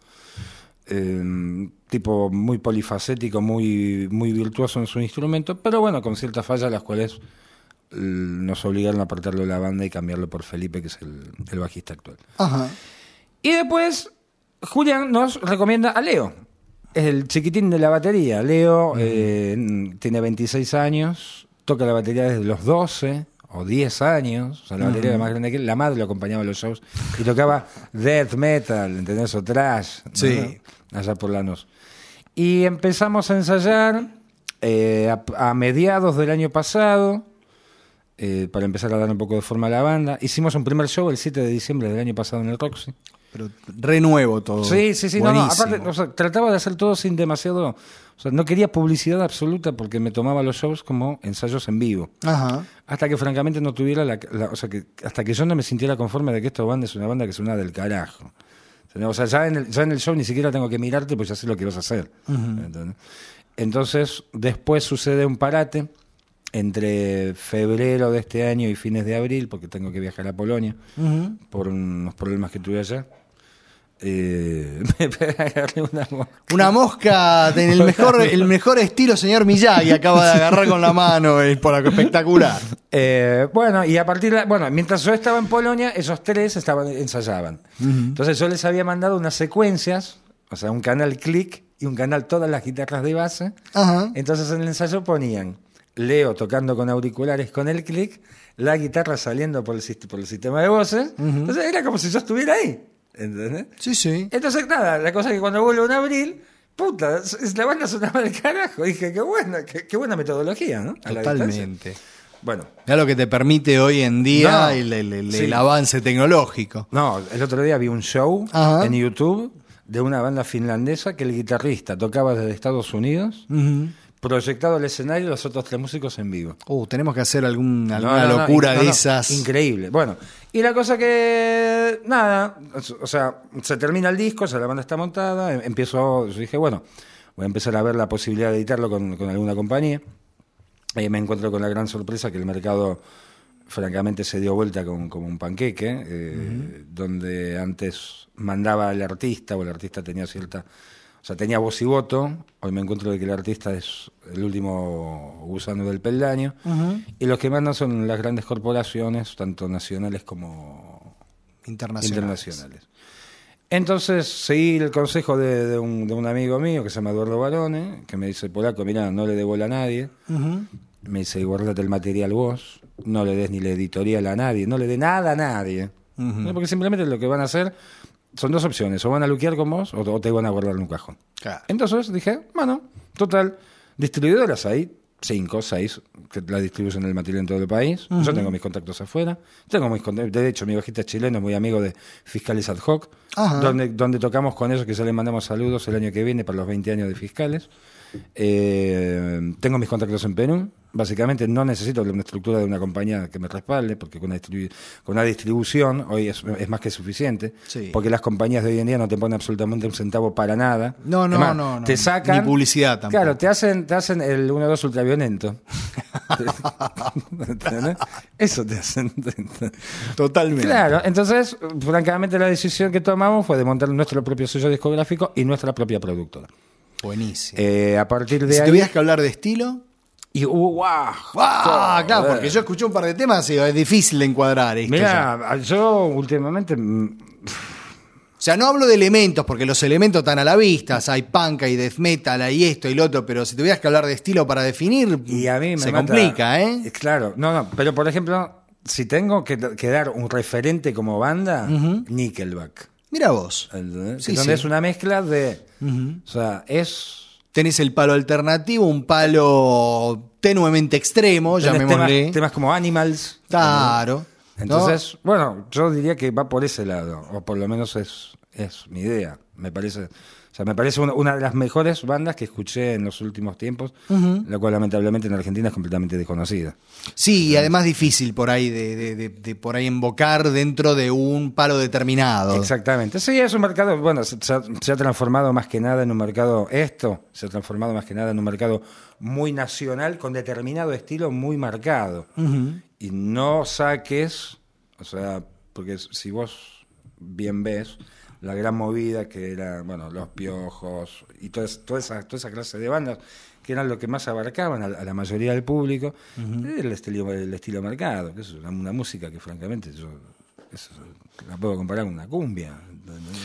Tipo muy polifacético, muy, muy virtuoso en su instrumento, pero con ciertas fallas, las cuales nos obligaron a apartarlo de la banda y cambiarlo por Felipe, que es el bajista actual. Ajá. Y después Julián nos recomienda a Leo, el chiquitín de la batería. Leo tiene 26 años, toca la batería desde los 12, o 10 años, o sea, la batería era más grande que él, la madre lo acompañaba a los shows y tocaba death metal, ¿entendés? O trash, ¿no? Sí. Allá por Lanús. Y empezamos a ensayar a mediados del año pasado, para empezar a dar un poco de forma a la banda. Hicimos un primer show el 7 de diciembre del año pasado en el Roxy. Pero renuevo todo. Sí, no, Buenísimo. aparte, o sea, trataba de hacer todo sin demasiado, o sea, no quería publicidad absoluta porque me tomaba los shows como ensayos en vivo. Ajá. Hasta que francamente no tuviera o sea, que hasta que yo no me sintiera conforme de que esta banda es una banda que suena del carajo. O sea, ya en el show ni siquiera tengo que mirarte, pues ya sé lo que vas a hacer. ¿Entendés? Entonces, después sucede un parate entre febrero de este año y fines de abril, porque tengo que viajar a Polonia por unos problemas que tuve allá. Me agarré Una mosca en el mejor estilo señor Miyagi, acaba de agarrar con la mano, por algo espectacular. Bueno, y mientras yo estaba en Polonia, esos tres ensayaban. Entonces yo les había mandado unas secuencias, o sea, un canal click y un canal todas las guitarras de base. Ajá. Entonces en el ensayo ponían Leo tocando con auriculares con el click, la guitarra saliendo por el sistema de voces. Entonces era como si yo estuviera ahí. ¿Entendés? Sí. Entonces, nada, la cosa es que cuando vuelvo en abril, puta, la banda sonaba del carajo. Dije, qué buena metodología, ¿no? A la Totalmente. distancia. Bueno. Es lo que te permite hoy en día No, el sí. avance tecnológico. No, el otro día vi un show Ajá. en YouTube de una banda finlandesa que el guitarrista tocaba desde Estados Unidos, proyectado al escenario, los otros tres músicos en vivo. Tenemos que hacer alguna No, locura de esas. Increíble. Bueno, y la cosa que, nada, o sea, se termina el disco, o sea, la banda está montada, yo dije, bueno, voy a empezar a ver la posibilidad de editarlo con alguna compañía. Ahí me encuentro con la gran sorpresa que el mercado, francamente, se dio vuelta como un panqueque, donde antes mandaba al artista, o el artista tenía tenía voz y voto. Hoy me encuentro de que el artista es el último gusano del peldaño. Y los que mandan son las grandes corporaciones, tanto nacionales como internacionales. Entonces seguí el consejo de un amigo mío que se llama Eduardo Barone, que me dice, polaco, mirá, no le dé bola a nadie. Me dice, guardate el material vos, no le des ni la editorial a nadie, no le dé nada a nadie. ¿No? Porque simplemente lo que van a hacer son dos opciones, o van a luquear con vos o te van a guardar en un cajón. Claro. Entonces dije, bueno, total, distribuidoras hay 5, 6 que la distribuyen el material en todo el país. Yo tengo mis contactos afuera, de hecho mi bajista chileno es muy amigo de Fiscales Ad Hoc, donde tocamos con ellos, que ya les mandamos saludos el año que viene para los 20 años de Fiscales. Tengo mis contactos en Perú. Básicamente no necesito una estructura de una compañía que me respalde, porque con una distribución hoy es más que suficiente. Sí. Porque las compañías de hoy en día no te ponen absolutamente un centavo para nada. No. Te sacan, ni publicidad tampoco. Claro, te hacen el 1-2 ultraviolento. ¿Entendés? Eso te hacen. Totalmente. Claro, entonces, francamente, la decisión que tomamos fue de montar nuestro propio sello discográfico y nuestra propia productora. Buenísimo. A partir de Si ahí. tuvieras que hablar de estilo. Y ¡guau! Claro, porque yo escuché un par de temas y es difícil de encuadrar esto. Mirá, yo últimamente. O sea, no hablo de elementos, porque los elementos están a la vista. O sea, hay punk, hay death metal, hay esto y lo otro, pero si tuvieras que hablar de estilo para definir, Y a mí me se mata. complica, ¿eh? Claro, no, pero por ejemplo, si tengo que dar un referente como banda, Nickelback. Mira vos. Sí, Sí, donde sí. es una mezcla de. O sea, es. Tenés el palo alternativo, un palo tenuemente extremo, tenés llamémosle. temas como Animals. Claro. Entonces, bueno, yo diría que va por ese lado, o por lo menos es mi idea. Me parece una de las mejores bandas que escuché en los últimos tiempos, la cual lamentablemente en Argentina es completamente desconocida. Sí, y además difícil por ahí de por ahí invocar dentro de un palo determinado. Exactamente. Sí, es un mercado, bueno, se ha transformado más que nada en un mercado, se ha transformado más que nada en un mercado muy nacional con determinado estilo muy marcado. Y no saques, o sea, porque si vos bien ves, la gran movida que era, bueno, Los Piojos y toda esa clase de bandas que eran lo que más abarcaban a la mayoría del público, el estilo marcado, que es una música que francamente yo la puedo comparar con una cumbia.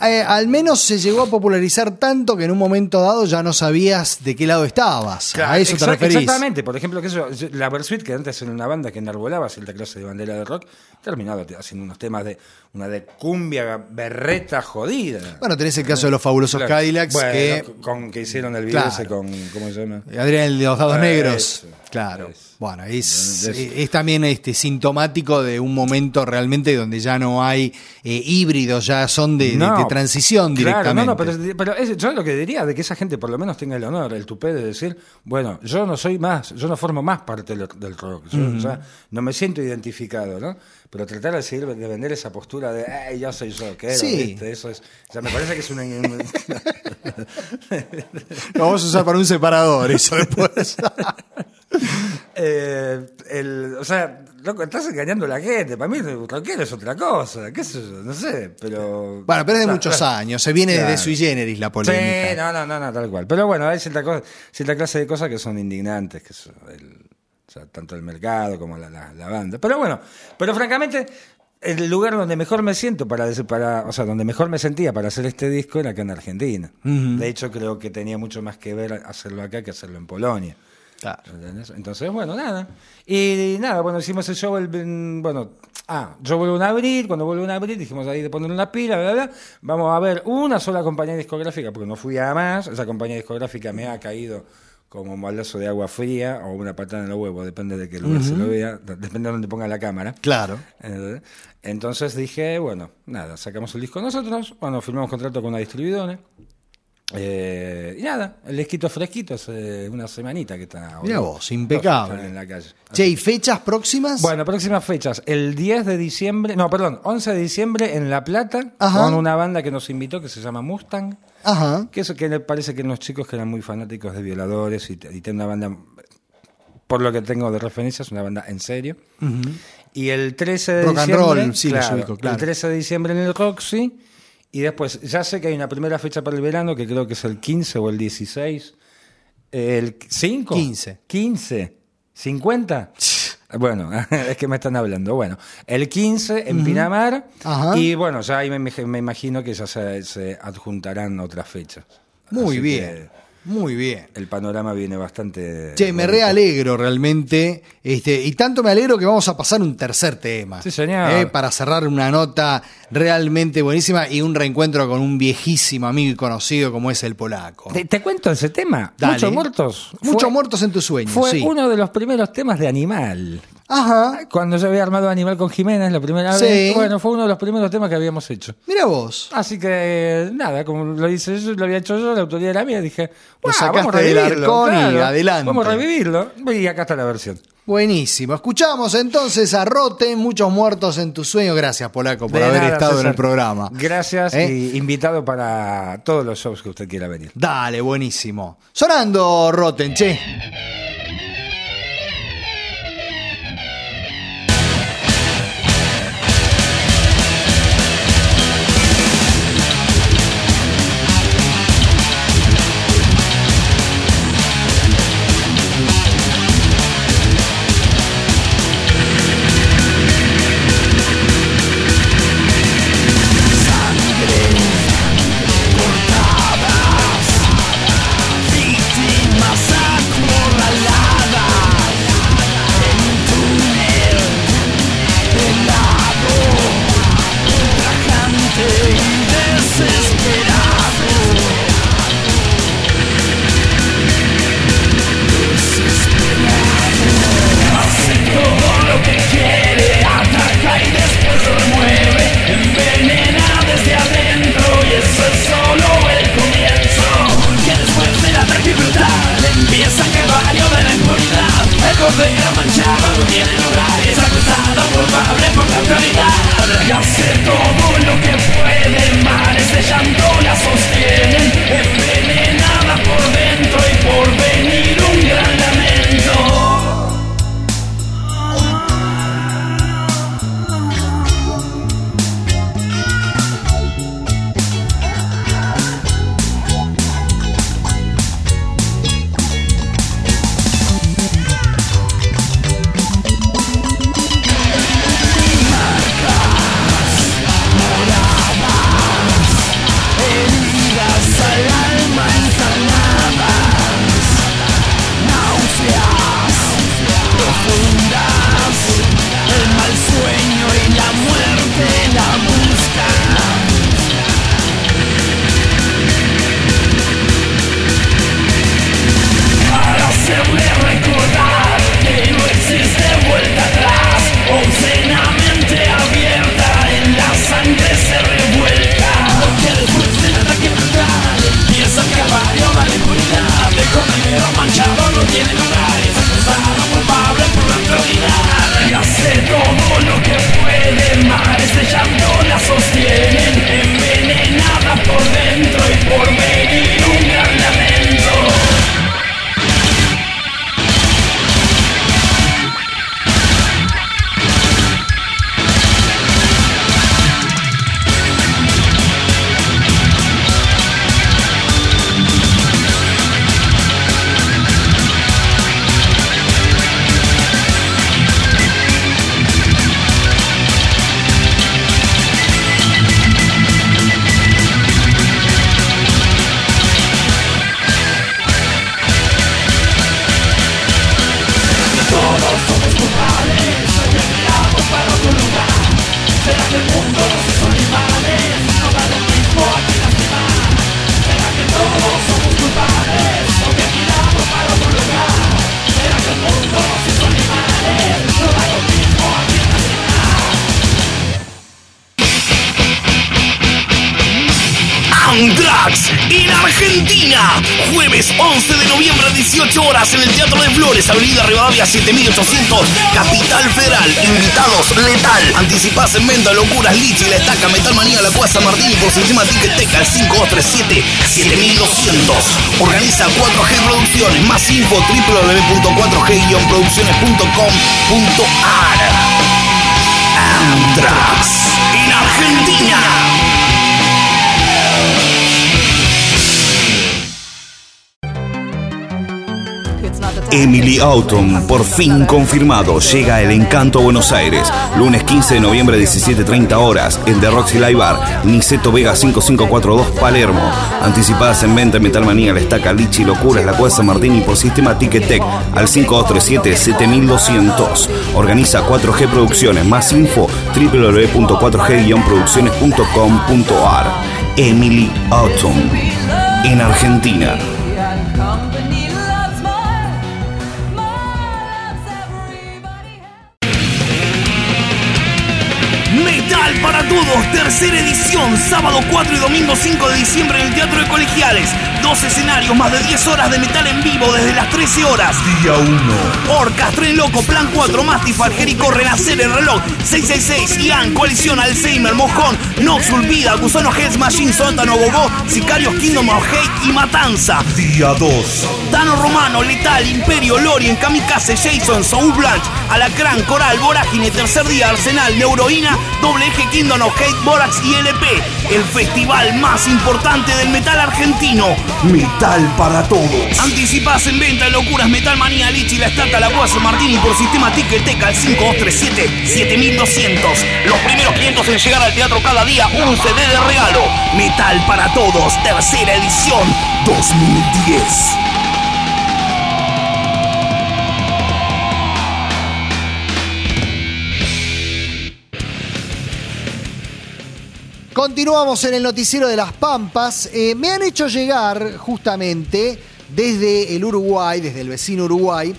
al menos se llegó a popularizar tanto que en un momento dado ya no sabías de qué lado estabas. Claro, ¿A eso te referís? Exactamente. Por ejemplo, la Versuit, que antes era una banda que enarbolaba cierta clase de bandera de rock, terminado haciendo unos temas de cumbia berreta jodida. Bueno, tenés el caso de los Fabulosos Cadillacs, bueno, que hicieron el video ese con, ¿cómo se llama? Adrián, el de los Dados Negros. Eso, claro. eso. Bueno, es también sintomático de un momento realmente donde ya no hay híbridos, ya son de transición directamente. Claro, pero yo lo que diría de que esa gente por lo menos tenga el honor, el tupé de decir, bueno, yo no formo más parte del rock, yo ya no me siento identificado, ¿no? Pero tratar de seguir de vender esa postura de, yo soy rockero, sí. Eso es, o sea, me parece que es una... Lo vamos a usar para un separador, eso después. O sea, loco, estás engañando a la gente. Para mí, el rockero es otra cosa. ¿Qué sé yo? No sé, pero. Bueno, pero es de muchos años. Se viene desde sui generis la polémica. Sí, no, tal cual. Pero bueno, hay cierta clase de cosas que son indignantes, que son o sea, tanto el mercado como la banda. Pero bueno, francamente. El lugar donde mejor me siento donde mejor me sentía para hacer este disco era acá en Argentina. Uh-huh. De hecho, creo que tenía mucho más que ver hacerlo acá que hacerlo en Polonia. Claro. Entonces, bueno, nada. Y nada, bueno, hicimos el show, yo vuelvo en abril, cuando vuelvo en abril dijimos ahí de poner una pila, bla, bla, bla. Vamos a ver una sola compañía discográfica, porque no fui a más, esa compañía discográfica me ha caído como un baldazo de agua fría o una patada en los huevos, depende de qué lugar se lo vea, depende de dónde ponga la cámara. Claro. Entonces dije, bueno, nada, sacamos el disco nosotros, bueno, firmamos contrato con una distribuidora. Y nada, el disquito fresquito hace una semanita que está. Mira vos, impecable. En la calle. Che, ¿y fechas próximas? Bueno, próximas fechas. El 11 de diciembre en La Plata, con una banda que nos invitó que se llama Mustang. Ajá. Que eso que le parece que unos chicos que eran muy fanáticos de Violadores y tienen una banda, por lo que tengo de referencia, es una banda en serio. Uh-huh. Y el 13 de Rock diciembre. And roll, sí, los ubico, claro. El 13 de diciembre en el Roxy. Y después, ya sé que hay una primera fecha para el verano, que creo que es el 15 o el 16. ¿El 5? 15. ¿50? Bueno, es que me están hablando. Bueno, el 15 en Pinamar. Ajá. Y bueno, ya ahí me imagino que ya se adjuntarán otras fechas. Muy bien. Muy bien. El panorama viene bastante... Che, me realegro realmente. Y tanto me alegro que vamos a pasar un tercer tema. Sí, señor. Para cerrar una nota realmente buenísima y un reencuentro con un viejísimo amigo y conocido como es el Polaco. ¿Te cuento ese tema? Dale. Muchos muertos. Muchos muertos en tus sueños. Fue uno de los primeros temas de Animal. Ajá. Cuando yo había armado Animal con Jiménez la primera vez. Bueno, fue uno de los primeros temas que habíamos hecho. Mira vos. Así que, nada, como lo hice yo, lo había hecho yo, la autoría era mía, dije, lo sacaste del arcón y adelante. Vamos a revivirlo. Y acá está la versión. Buenísimo. Escuchamos entonces a Roten, Muchos muertos en tus sueños. Gracias, Polaco, por haber estado César en el programa. Gracias y invitado para todos los shows que usted quiera venir. Dale, buenísimo. Sonando Roten, che. Víctimas a como la Anthrax en Argentina. Jueves 11 de noviembre, 18 horas en el Teatro de Flores, Avenida Rivadavia 7800, Capital Federal. Invitados Letal. Anticipás en venta Locuras, Lichi, La Estaca, Metal Manía, La Cuasa, Martini por sistema Ticketek al 5237-7200. Organiza 4G Producciones. Más info www.4g-producciones.com.ar. Anthrax en Argentina. Emily Autumn, por fin confirmado, llega El Encanto a Buenos Aires. Lunes 15 de noviembre, 17:30 horas, en The Roxy Live Bar, Niceto Vega 5542, Palermo. Anticipadas en venta en Metal Manía, La Estaca, Lichi, Locuras, La Cuasa, Martini por sistema Ticketek al 5237-7200. Organiza 4G Producciones. Más info www.4g-producciones.com.ar. Emily Autumn en Argentina. Metal para Todos, tercera edición, sábado 4 y domingo 5 de diciembre en el Teatro de Colegiales. 2 escenarios, más de 10 horas de metal en vivo desde las 13 horas. Día 1. Orcas, Tren Loco, Plan 4, Mastif, Algérico, Renacer, El Reloj, 666, Ian, Coalición, Alzheimer, Mojón, Nox, Ulvida, Gusano, Hells Machine, Sótano, Gogó, Sicarios, Kingdom of Hate y Matanza. Día 2. Tano Romano, Letal, Imperio, Lorien, Kamikaze, Jason, Soul Blanche, Alacrán, Coral, Vorágine, Tercer Día, Arsenal, Neuroína, Doble Eje, Kingdom of Hate, Borax y LP. El festival más importante del metal argentino. Metal para Todos. Anticipás en venta Locuras, Metal Manía, Lichi, La Estaca, La Cuasa, Martini por sistema Ticketek al 5237-7200. Los primeros 500 en llegar al teatro cada día, un CD de regalo. Metal para Todos, tercera edición 2010. Continuamos en el noticiero de Las Pampas. Me han hecho llegar justamente desde el Uruguay, desde el vecino Uruguay,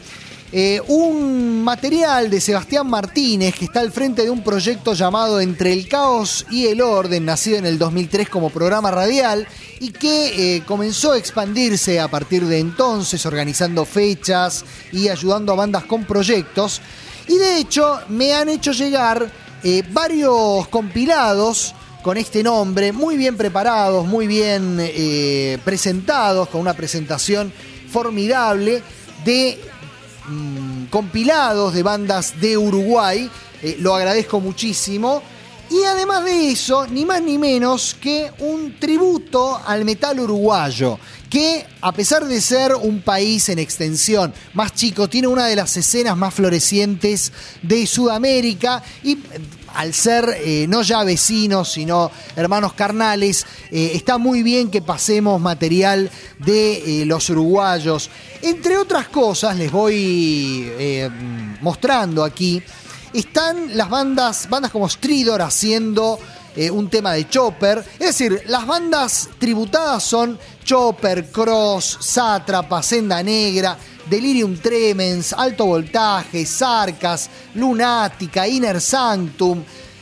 un material de Sebastián Martínez que está al frente de un proyecto llamado Entre el Caos y el Orden, nacido en el 2003 como programa radial y que comenzó a expandirse a partir de entonces, organizando fechas y ayudando a bandas con proyectos. Y de hecho me han hecho llegar varios compilados con este nombre, muy bien preparados, muy bien presentados, con una presentación formidable de compilados de bandas de Uruguay. Lo agradezco muchísimo. Y además de eso, ni más ni menos que un tributo al metal uruguayo, que a pesar de ser un país en extensión más chico, tiene una de las escenas más florecientes de Sudamérica y al ser no ya vecinos, sino hermanos carnales, está muy bien que pasemos material de los uruguayos. Entre otras cosas, les voy mostrando aquí, están las bandas como Stridor haciendo un tema de Chopper. Es decir, las bandas tributadas son Chopper, Cross, Sátrapa, Senda Negra, Delirium Tremens, Alto Voltaje, Sarcas, Lunática, Inner Sanctum.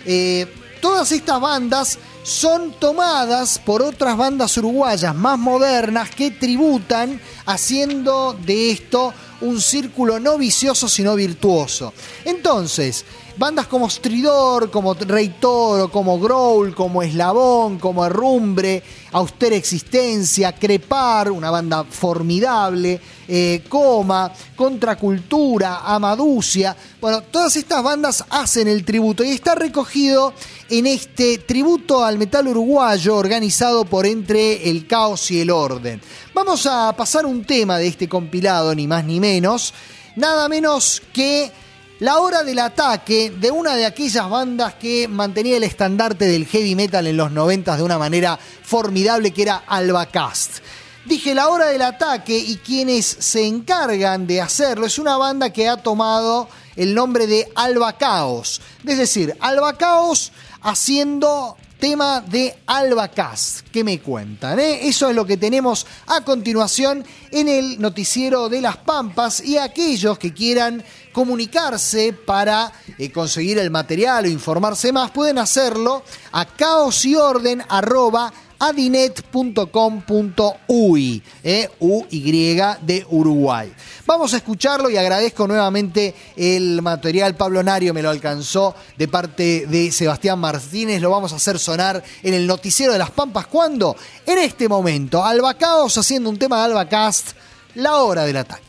Todas estas bandas son tomadas por otras bandas uruguayas más modernas que tributan, haciendo de esto un círculo no vicioso sino virtuoso. Entonces, bandas como Stridor, como Rey Toro, como Growl, como Eslabón, como Herrumbre, Austera Existencia, Crepar, una banda formidable, Coma, Contracultura, Amaducia. Bueno, todas estas bandas hacen el tributo y está recogido en este tributo al metal uruguayo organizado por Entre el Caos y el Orden. Vamos a pasar un tema de este compilado, ni más ni menos, nada menos que La Hora del Ataque, de una de aquellas bandas que mantenía el estandarte del heavy metal en los 90 de una manera formidable, que era Albacast. Dije La Hora del Ataque y quienes se encargan de hacerlo es una banda que ha tomado el nombre de Albacaos. Es decir, Albacaos haciendo tema de Albacast. ¿Qué me cuentan? Eso es lo que tenemos a continuación en el noticiero de Las Pampas, y aquellos que quieran comunicarse para conseguir el material o informarse más pueden hacerlo a caosyorden@gmail.com. adinet.com.uy, UY de Uruguay. Vamos a escucharlo y agradezco nuevamente el material. Pablo Nario me lo alcanzó de parte de Sebastián Martínez. Lo vamos a hacer sonar en el Noticiero de las Pampas. ¿Cuándo? En este momento. Alba Caos haciendo un tema de Alba Cast, La Hora del Ataque.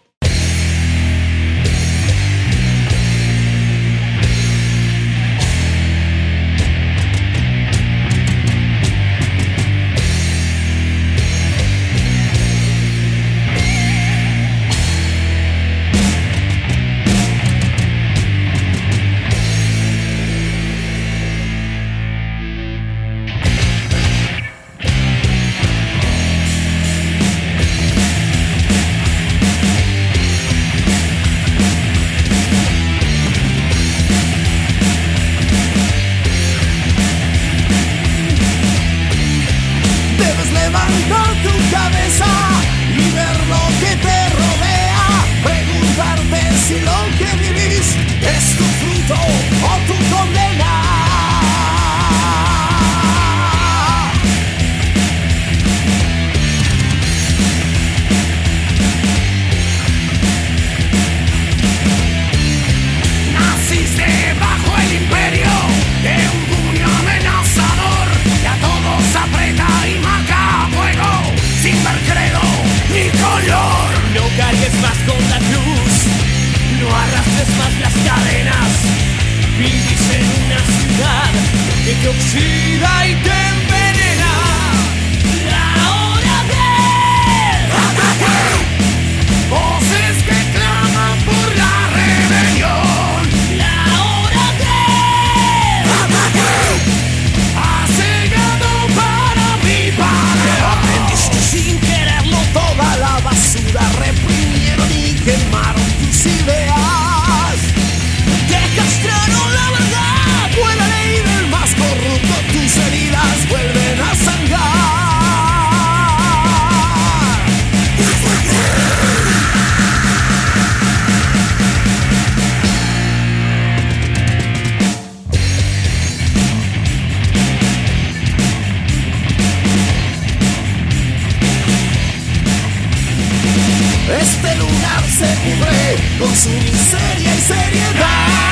Con su miseria y seriedad.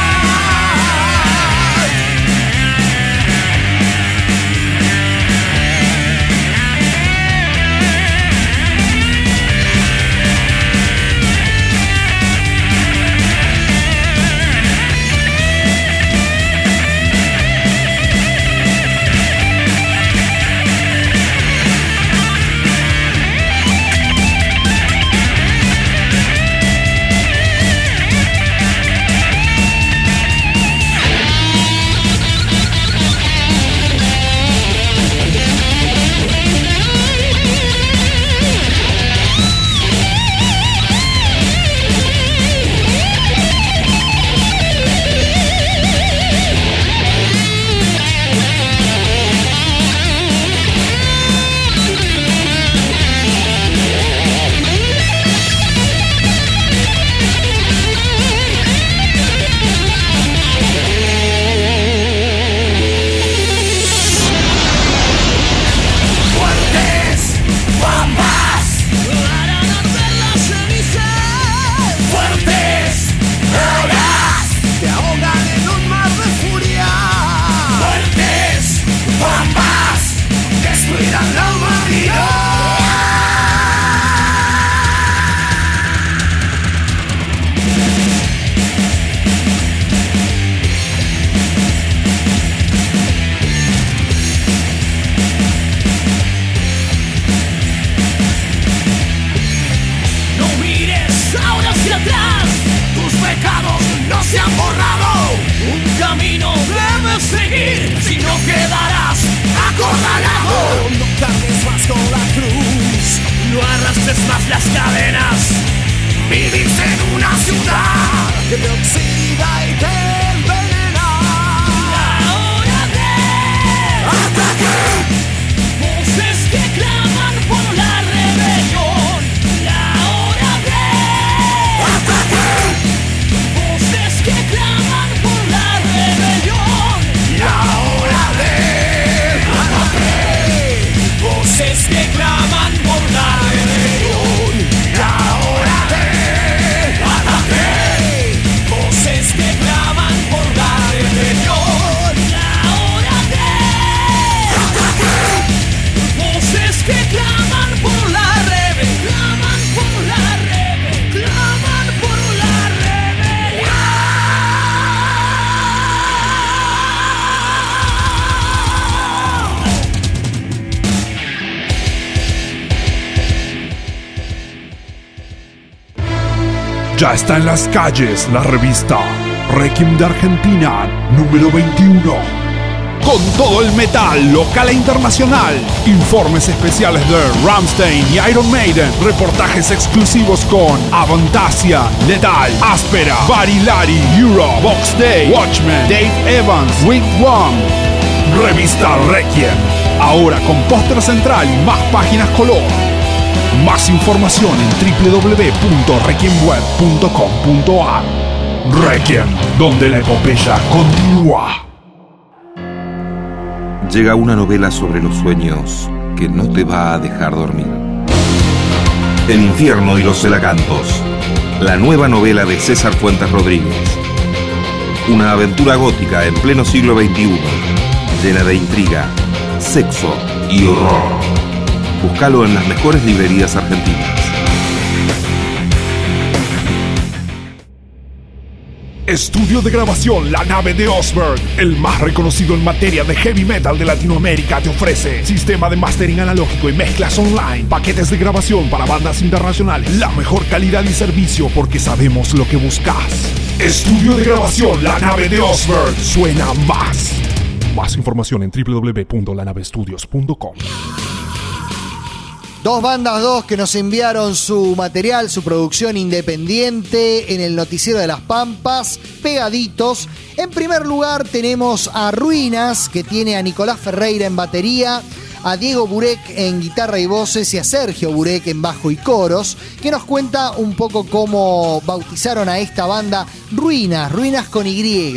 Ya está en las calles la revista Requiem de Argentina número 21. Con todo el metal local e internacional. Informes especiales de Rammstein y Iron Maiden. Reportajes exclusivos con Avantasia, Lethal, Áspera, Barilari, Euro, Box Day, Watchmen, Dave Evans, Week One. Revista Requiem. Ahora con póster central y más páginas color. Más información en www.requiemweb.com.ar. Requiem, donde la epopeya continúa. Llega una novela sobre los sueños que no te va a dejar dormir. El infierno y los celacantos. La nueva novela de César Fuentes Rodríguez. Una aventura gótica en pleno siglo XXI, llena de intriga, sexo y horror. Búscalo en las mejores librerías argentinas. Estudio de grabación La Nave de Osberg, el más reconocido en materia de heavy metal de Latinoamérica, te ofrece sistema de mastering analógico y mezclas online, paquetes de grabación para bandas internacionales, la mejor calidad y servicio porque sabemos lo que buscas. Estudio de grabación La Nave de Osberg, suena más. Más información en www.lanavestudios.com. Dos bandas que nos enviaron su material, su producción independiente en el Noticiero de las Pampas, pegaditos. En primer lugar tenemos a Ruinas, que tiene a Nicolás Ferreira en batería, a Diego Burek en guitarra y voces y a Sergio Burek en bajo y coros, que nos cuenta un poco cómo bautizaron a esta banda Ruinas con Y.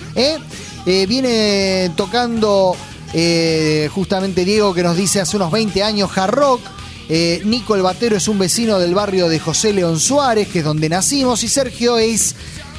Viene tocando justamente Diego, que nos dice hace unos 20 años hard rock. Nico el batero es un vecino del barrio de José León Suárez, que es donde nacimos, y Sergio es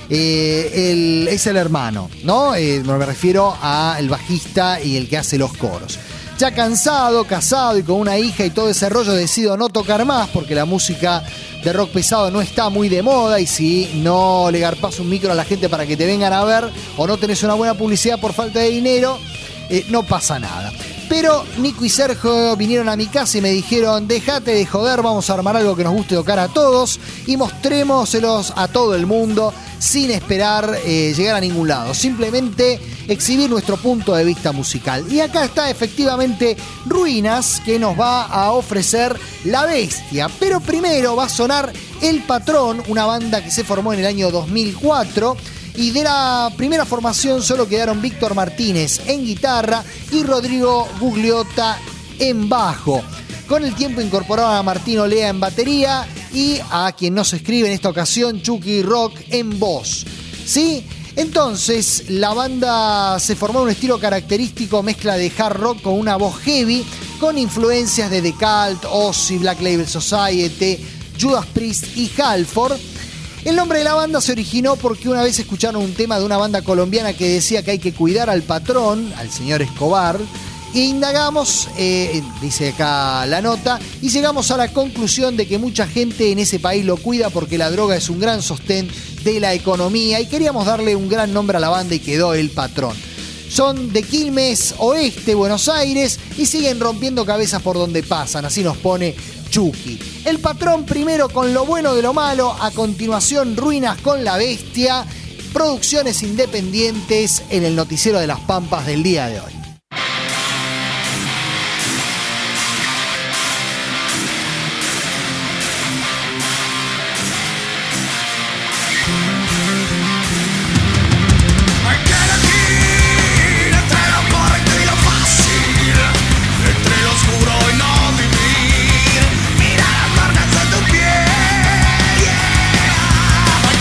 el hermano, ¿no? Me refiero al bajista y el que hace los coros. Ya cansado, casado y con una hija y todo ese rollo, decido no tocar más porque la música de rock pesado no está muy de moda, y si no le garpás un micro a la gente para que te vengan a ver o no tenés una buena publicidad por falta de dinero, no pasa nada. Pero Nico y Sergio vinieron a mi casa y me dijeron: dejate de joder, vamos a armar algo que nos guste tocar a todos y mostrémoselos a todo el mundo sin esperar llegar a ningún lado. Simplemente exhibir nuestro punto de vista musical. Y acá está efectivamente Ruinas, que nos va a ofrecer La Bestia. Pero primero va a sonar El Patrón, una banda que se formó en el año 2004. Y de la primera formación solo quedaron Víctor Martínez en guitarra y Rodrigo Gugliotta en bajo. Con el tiempo incorporaron a Martín Olea en batería y a quien nos escribe en esta ocasión, Chucky Rock en voz. ¿Sí? Entonces, la banda se formó en un estilo característico, mezcla de hard rock con una voz heavy, con influencias de The Cult, Ozzy, Black Label Society, Judas Priest y Halford. El nombre de la banda se originó porque una vez escucharon un tema de una banda colombiana que decía que hay que cuidar al patrón, al señor Escobar, e indagamos, dice acá la nota, y llegamos a la conclusión de que mucha gente en ese país lo cuida porque la droga es un gran sostén de la economía, y queríamos darle un gran nombre a la banda y quedó El Patrón. Son de Quilmes Oeste, Buenos Aires, y siguen rompiendo cabezas por donde pasan, así nos pone Chucky. El Patrón primero con Lo Bueno de lo Malo, a continuación Ruinas con La Bestia, producciones independientes en el Noticiero de las Pampas del día de hoy.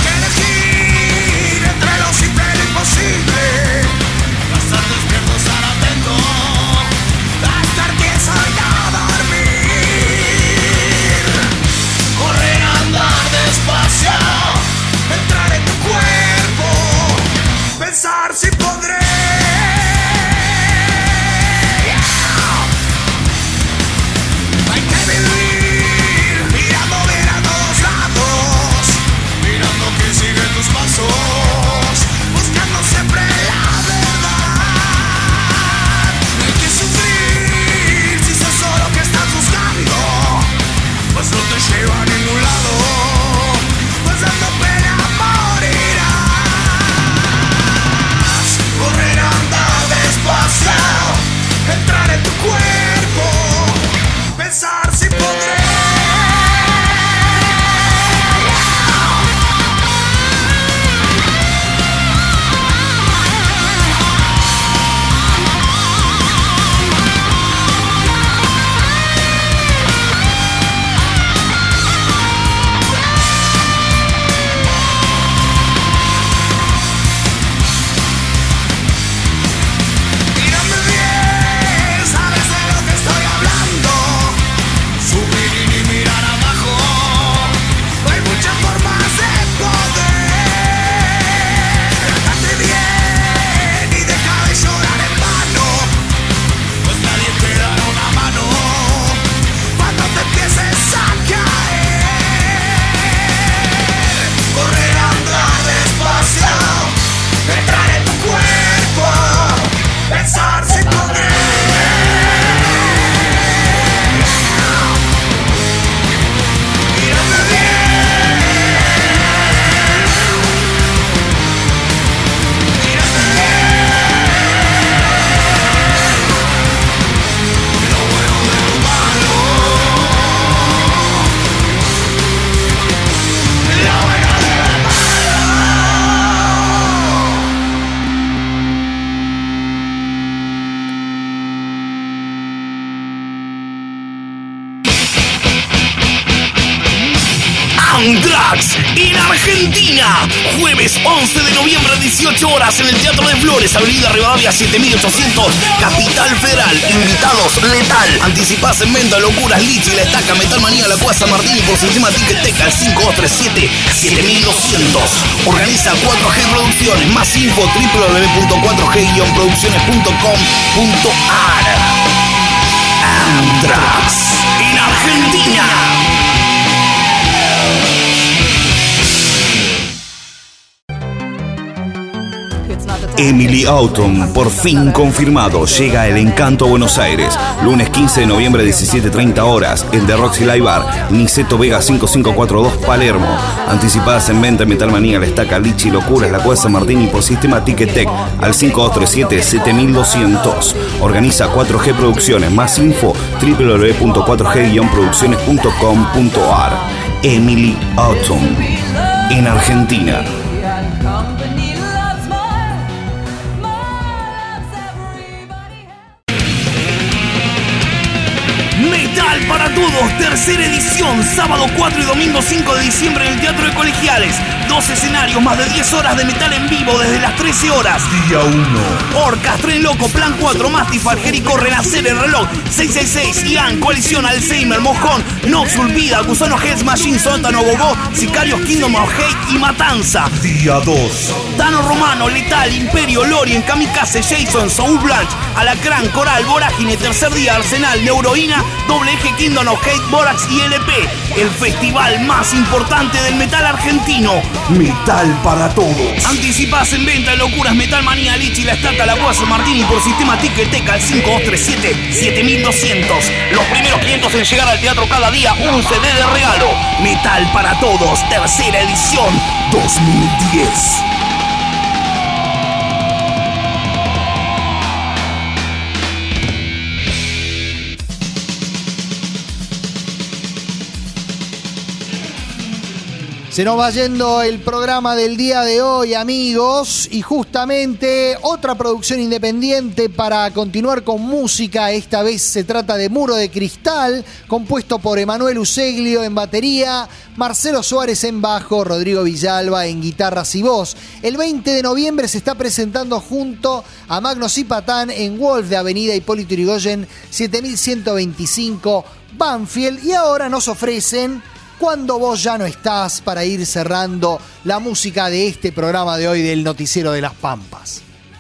Estar despiertos a la Anthrax en Argentina. Jueves 11 de noviembre a 18 horas en el Teatro de Flores, Avenida Rivadavia 7800, Capital Federal. Invitados Letal. Anticipás en venta Locuras, Lichi, La Estaca, Metal Manía, La Cuasa, Martini por sistema Ticketek al 5237-7200. Organiza 4G Producciones. Más info www.4g-producciones.com.ar. Anthrax en Argentina. Emily Autumn, por fin confirmado, llega El Encanto a Buenos Aires. Lunes 15 de noviembre, 17:30 horas, en The Roxy Live Bar, Niceto Vega 5542, Palermo. Anticipadas en venta en Metal Manía, La Estaca, Lichi, Locuras, La Cuasa, Martini por sistema Ticketek al 5237-7200. Organiza 4G Producciones. Más info www.4g-producciones.com.ar. Emily Autumn en Argentina. Metal para Todos, tercera edición, sábado 4 y domingo 5 de diciembre en el Teatro de Colegiales. 2 escenarios, más de 10 horas de metal en vivo desde las 13 horas. Día 1. Orcas, Tren Loco, Plan 4, Mastif, Algérico, Renacer, El Reloj, 666, Ian, Coalición, Alzheimer, Mojón, Noxul, Vida, Gusano, Heads, Machine, Sótano, Bobó, Sicarios, Kingdom of Hate y Matanza. Día 2. Tano Romano, Letal, Imperio, Lorien, Kamikaze, Jason, Soul Blanche, Alacrán, Coral, Vorágine, Tercer Día, Arsenal, Neuroína, Doble Eje, Kingdom of Hate, Borax y LP. El festival más importante del metal argentino. Metal para Todos. Anticipás en venta de Locuras, Metal Manía, Lichi, La Estaca, La Cuasa, Martini por sistema Ticketek al 5237-7200. Los primeros 500 en llegar al teatro cada día, un CD de regalo. Metal para Todos, tercera edición 2010. Se nos va yendo el programa del día de hoy, amigos, y justamente otra producción independiente para continuar con música. Esta vez se trata de Muro de Cristal, compuesto por Emanuel Useglio en batería, Marcelo Suárez en bajo, Rodrigo Villalba en guitarras y voz. El 20 de noviembre se está presentando junto a Magno Cipatán en Wolf de Avenida Hipólito Yrigoyen 7125 Banfield, y ahora nos ofrecen Cuando vos ya no estás, para ir cerrando la música de este programa de hoy del Noticiero de las Pampas.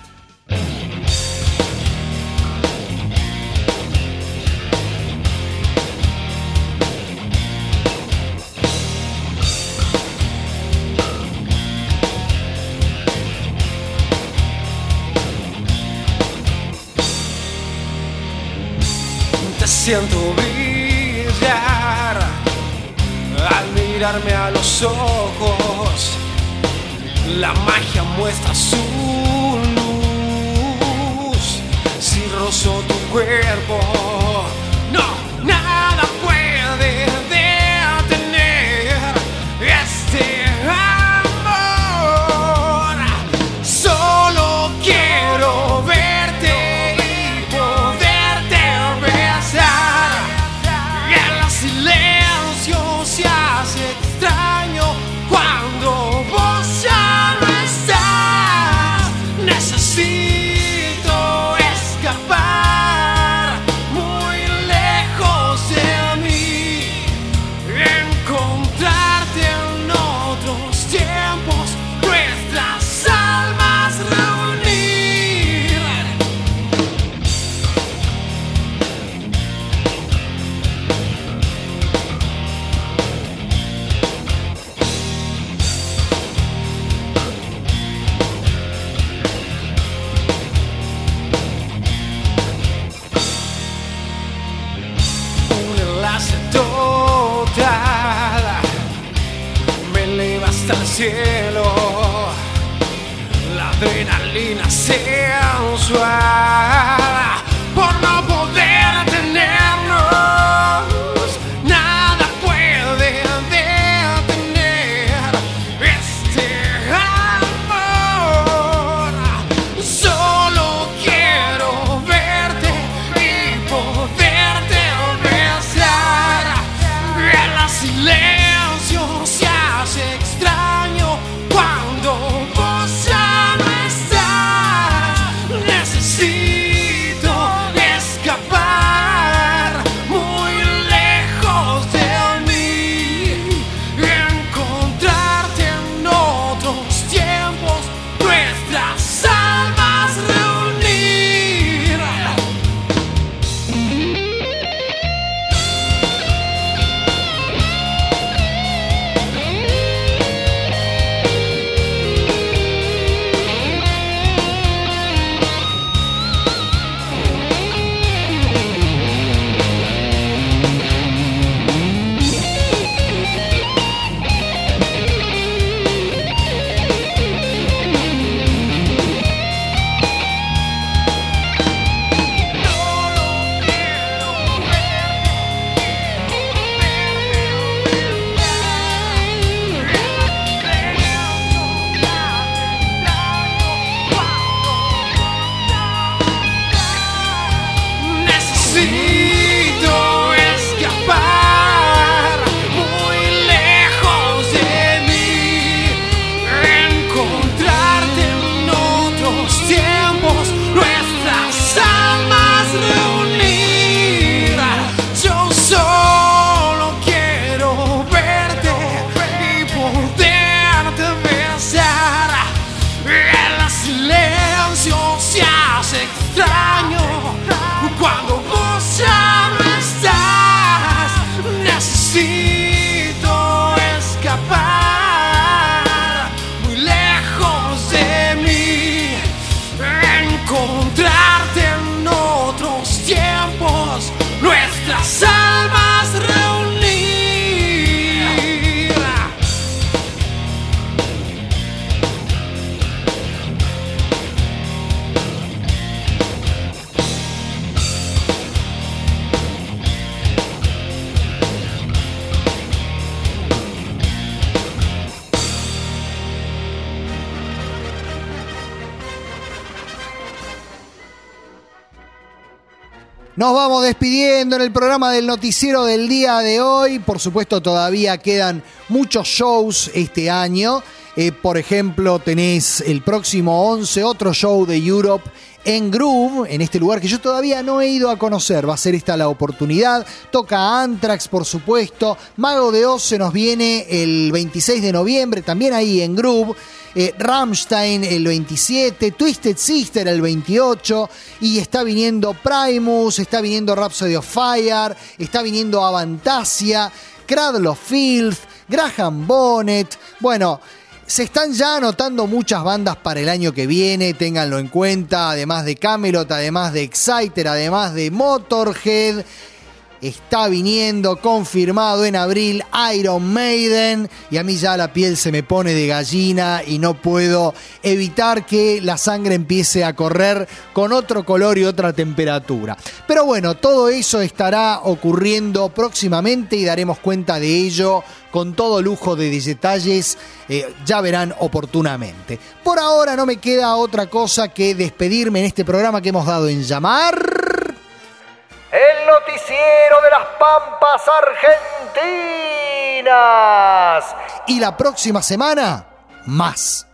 Te siento brillar al mirarme a los ojos. La magia muestra su luz. Si rozo tu cuerpo, no, nada puede detener este amor. Solo quiero verte y poderte besar. El silencio se hace extraño cuando vos ya no estás. Necesito escapar muy lejos de mí, encontrarte en otros tiempos, nuestras almas reunir. Un enlace total me eleva hasta el cielo. La adrenalina sensual por no poder tenernos. Nada puede detener este amor. Solo quiero verte y poderte besar. El silencio se Nos vamos despidiendo en el programa del noticiero del día de hoy. Por supuesto, todavía quedan muchos shows este año. Por ejemplo, tenés el próximo 11 otro show de Europe en Groove, en este lugar que yo todavía no he ido a conocer. Va a ser esta la oportunidad. Toca Anthrax, por supuesto. Mago de Oz se nos viene el 26 de noviembre, también ahí en Groove. Rammstein el 27, Twisted Sister el 28, y está viniendo Primus, está viniendo Rhapsody of Fire, está viniendo Avantasia, Cradle of Filth, Graham Bonnet. Bueno, se están ya anotando muchas bandas para el año que viene, ténganlo en cuenta, además de Kamelot, además de Exciter, además de Motorhead. Está viniendo, confirmado en abril, Iron Maiden, y a mí ya la piel se me pone de gallina y no puedo evitar que la sangre empiece a correr con otro color y otra temperatura. Pero bueno, todo eso estará ocurriendo próximamente y daremos cuenta de ello con todo lujo de detalles, ya verán oportunamente. Por ahora no me queda otra cosa que despedirme en este programa que hemos dado en llamar el noticiero de las Pampas Argentinas. Y la próxima semana, más.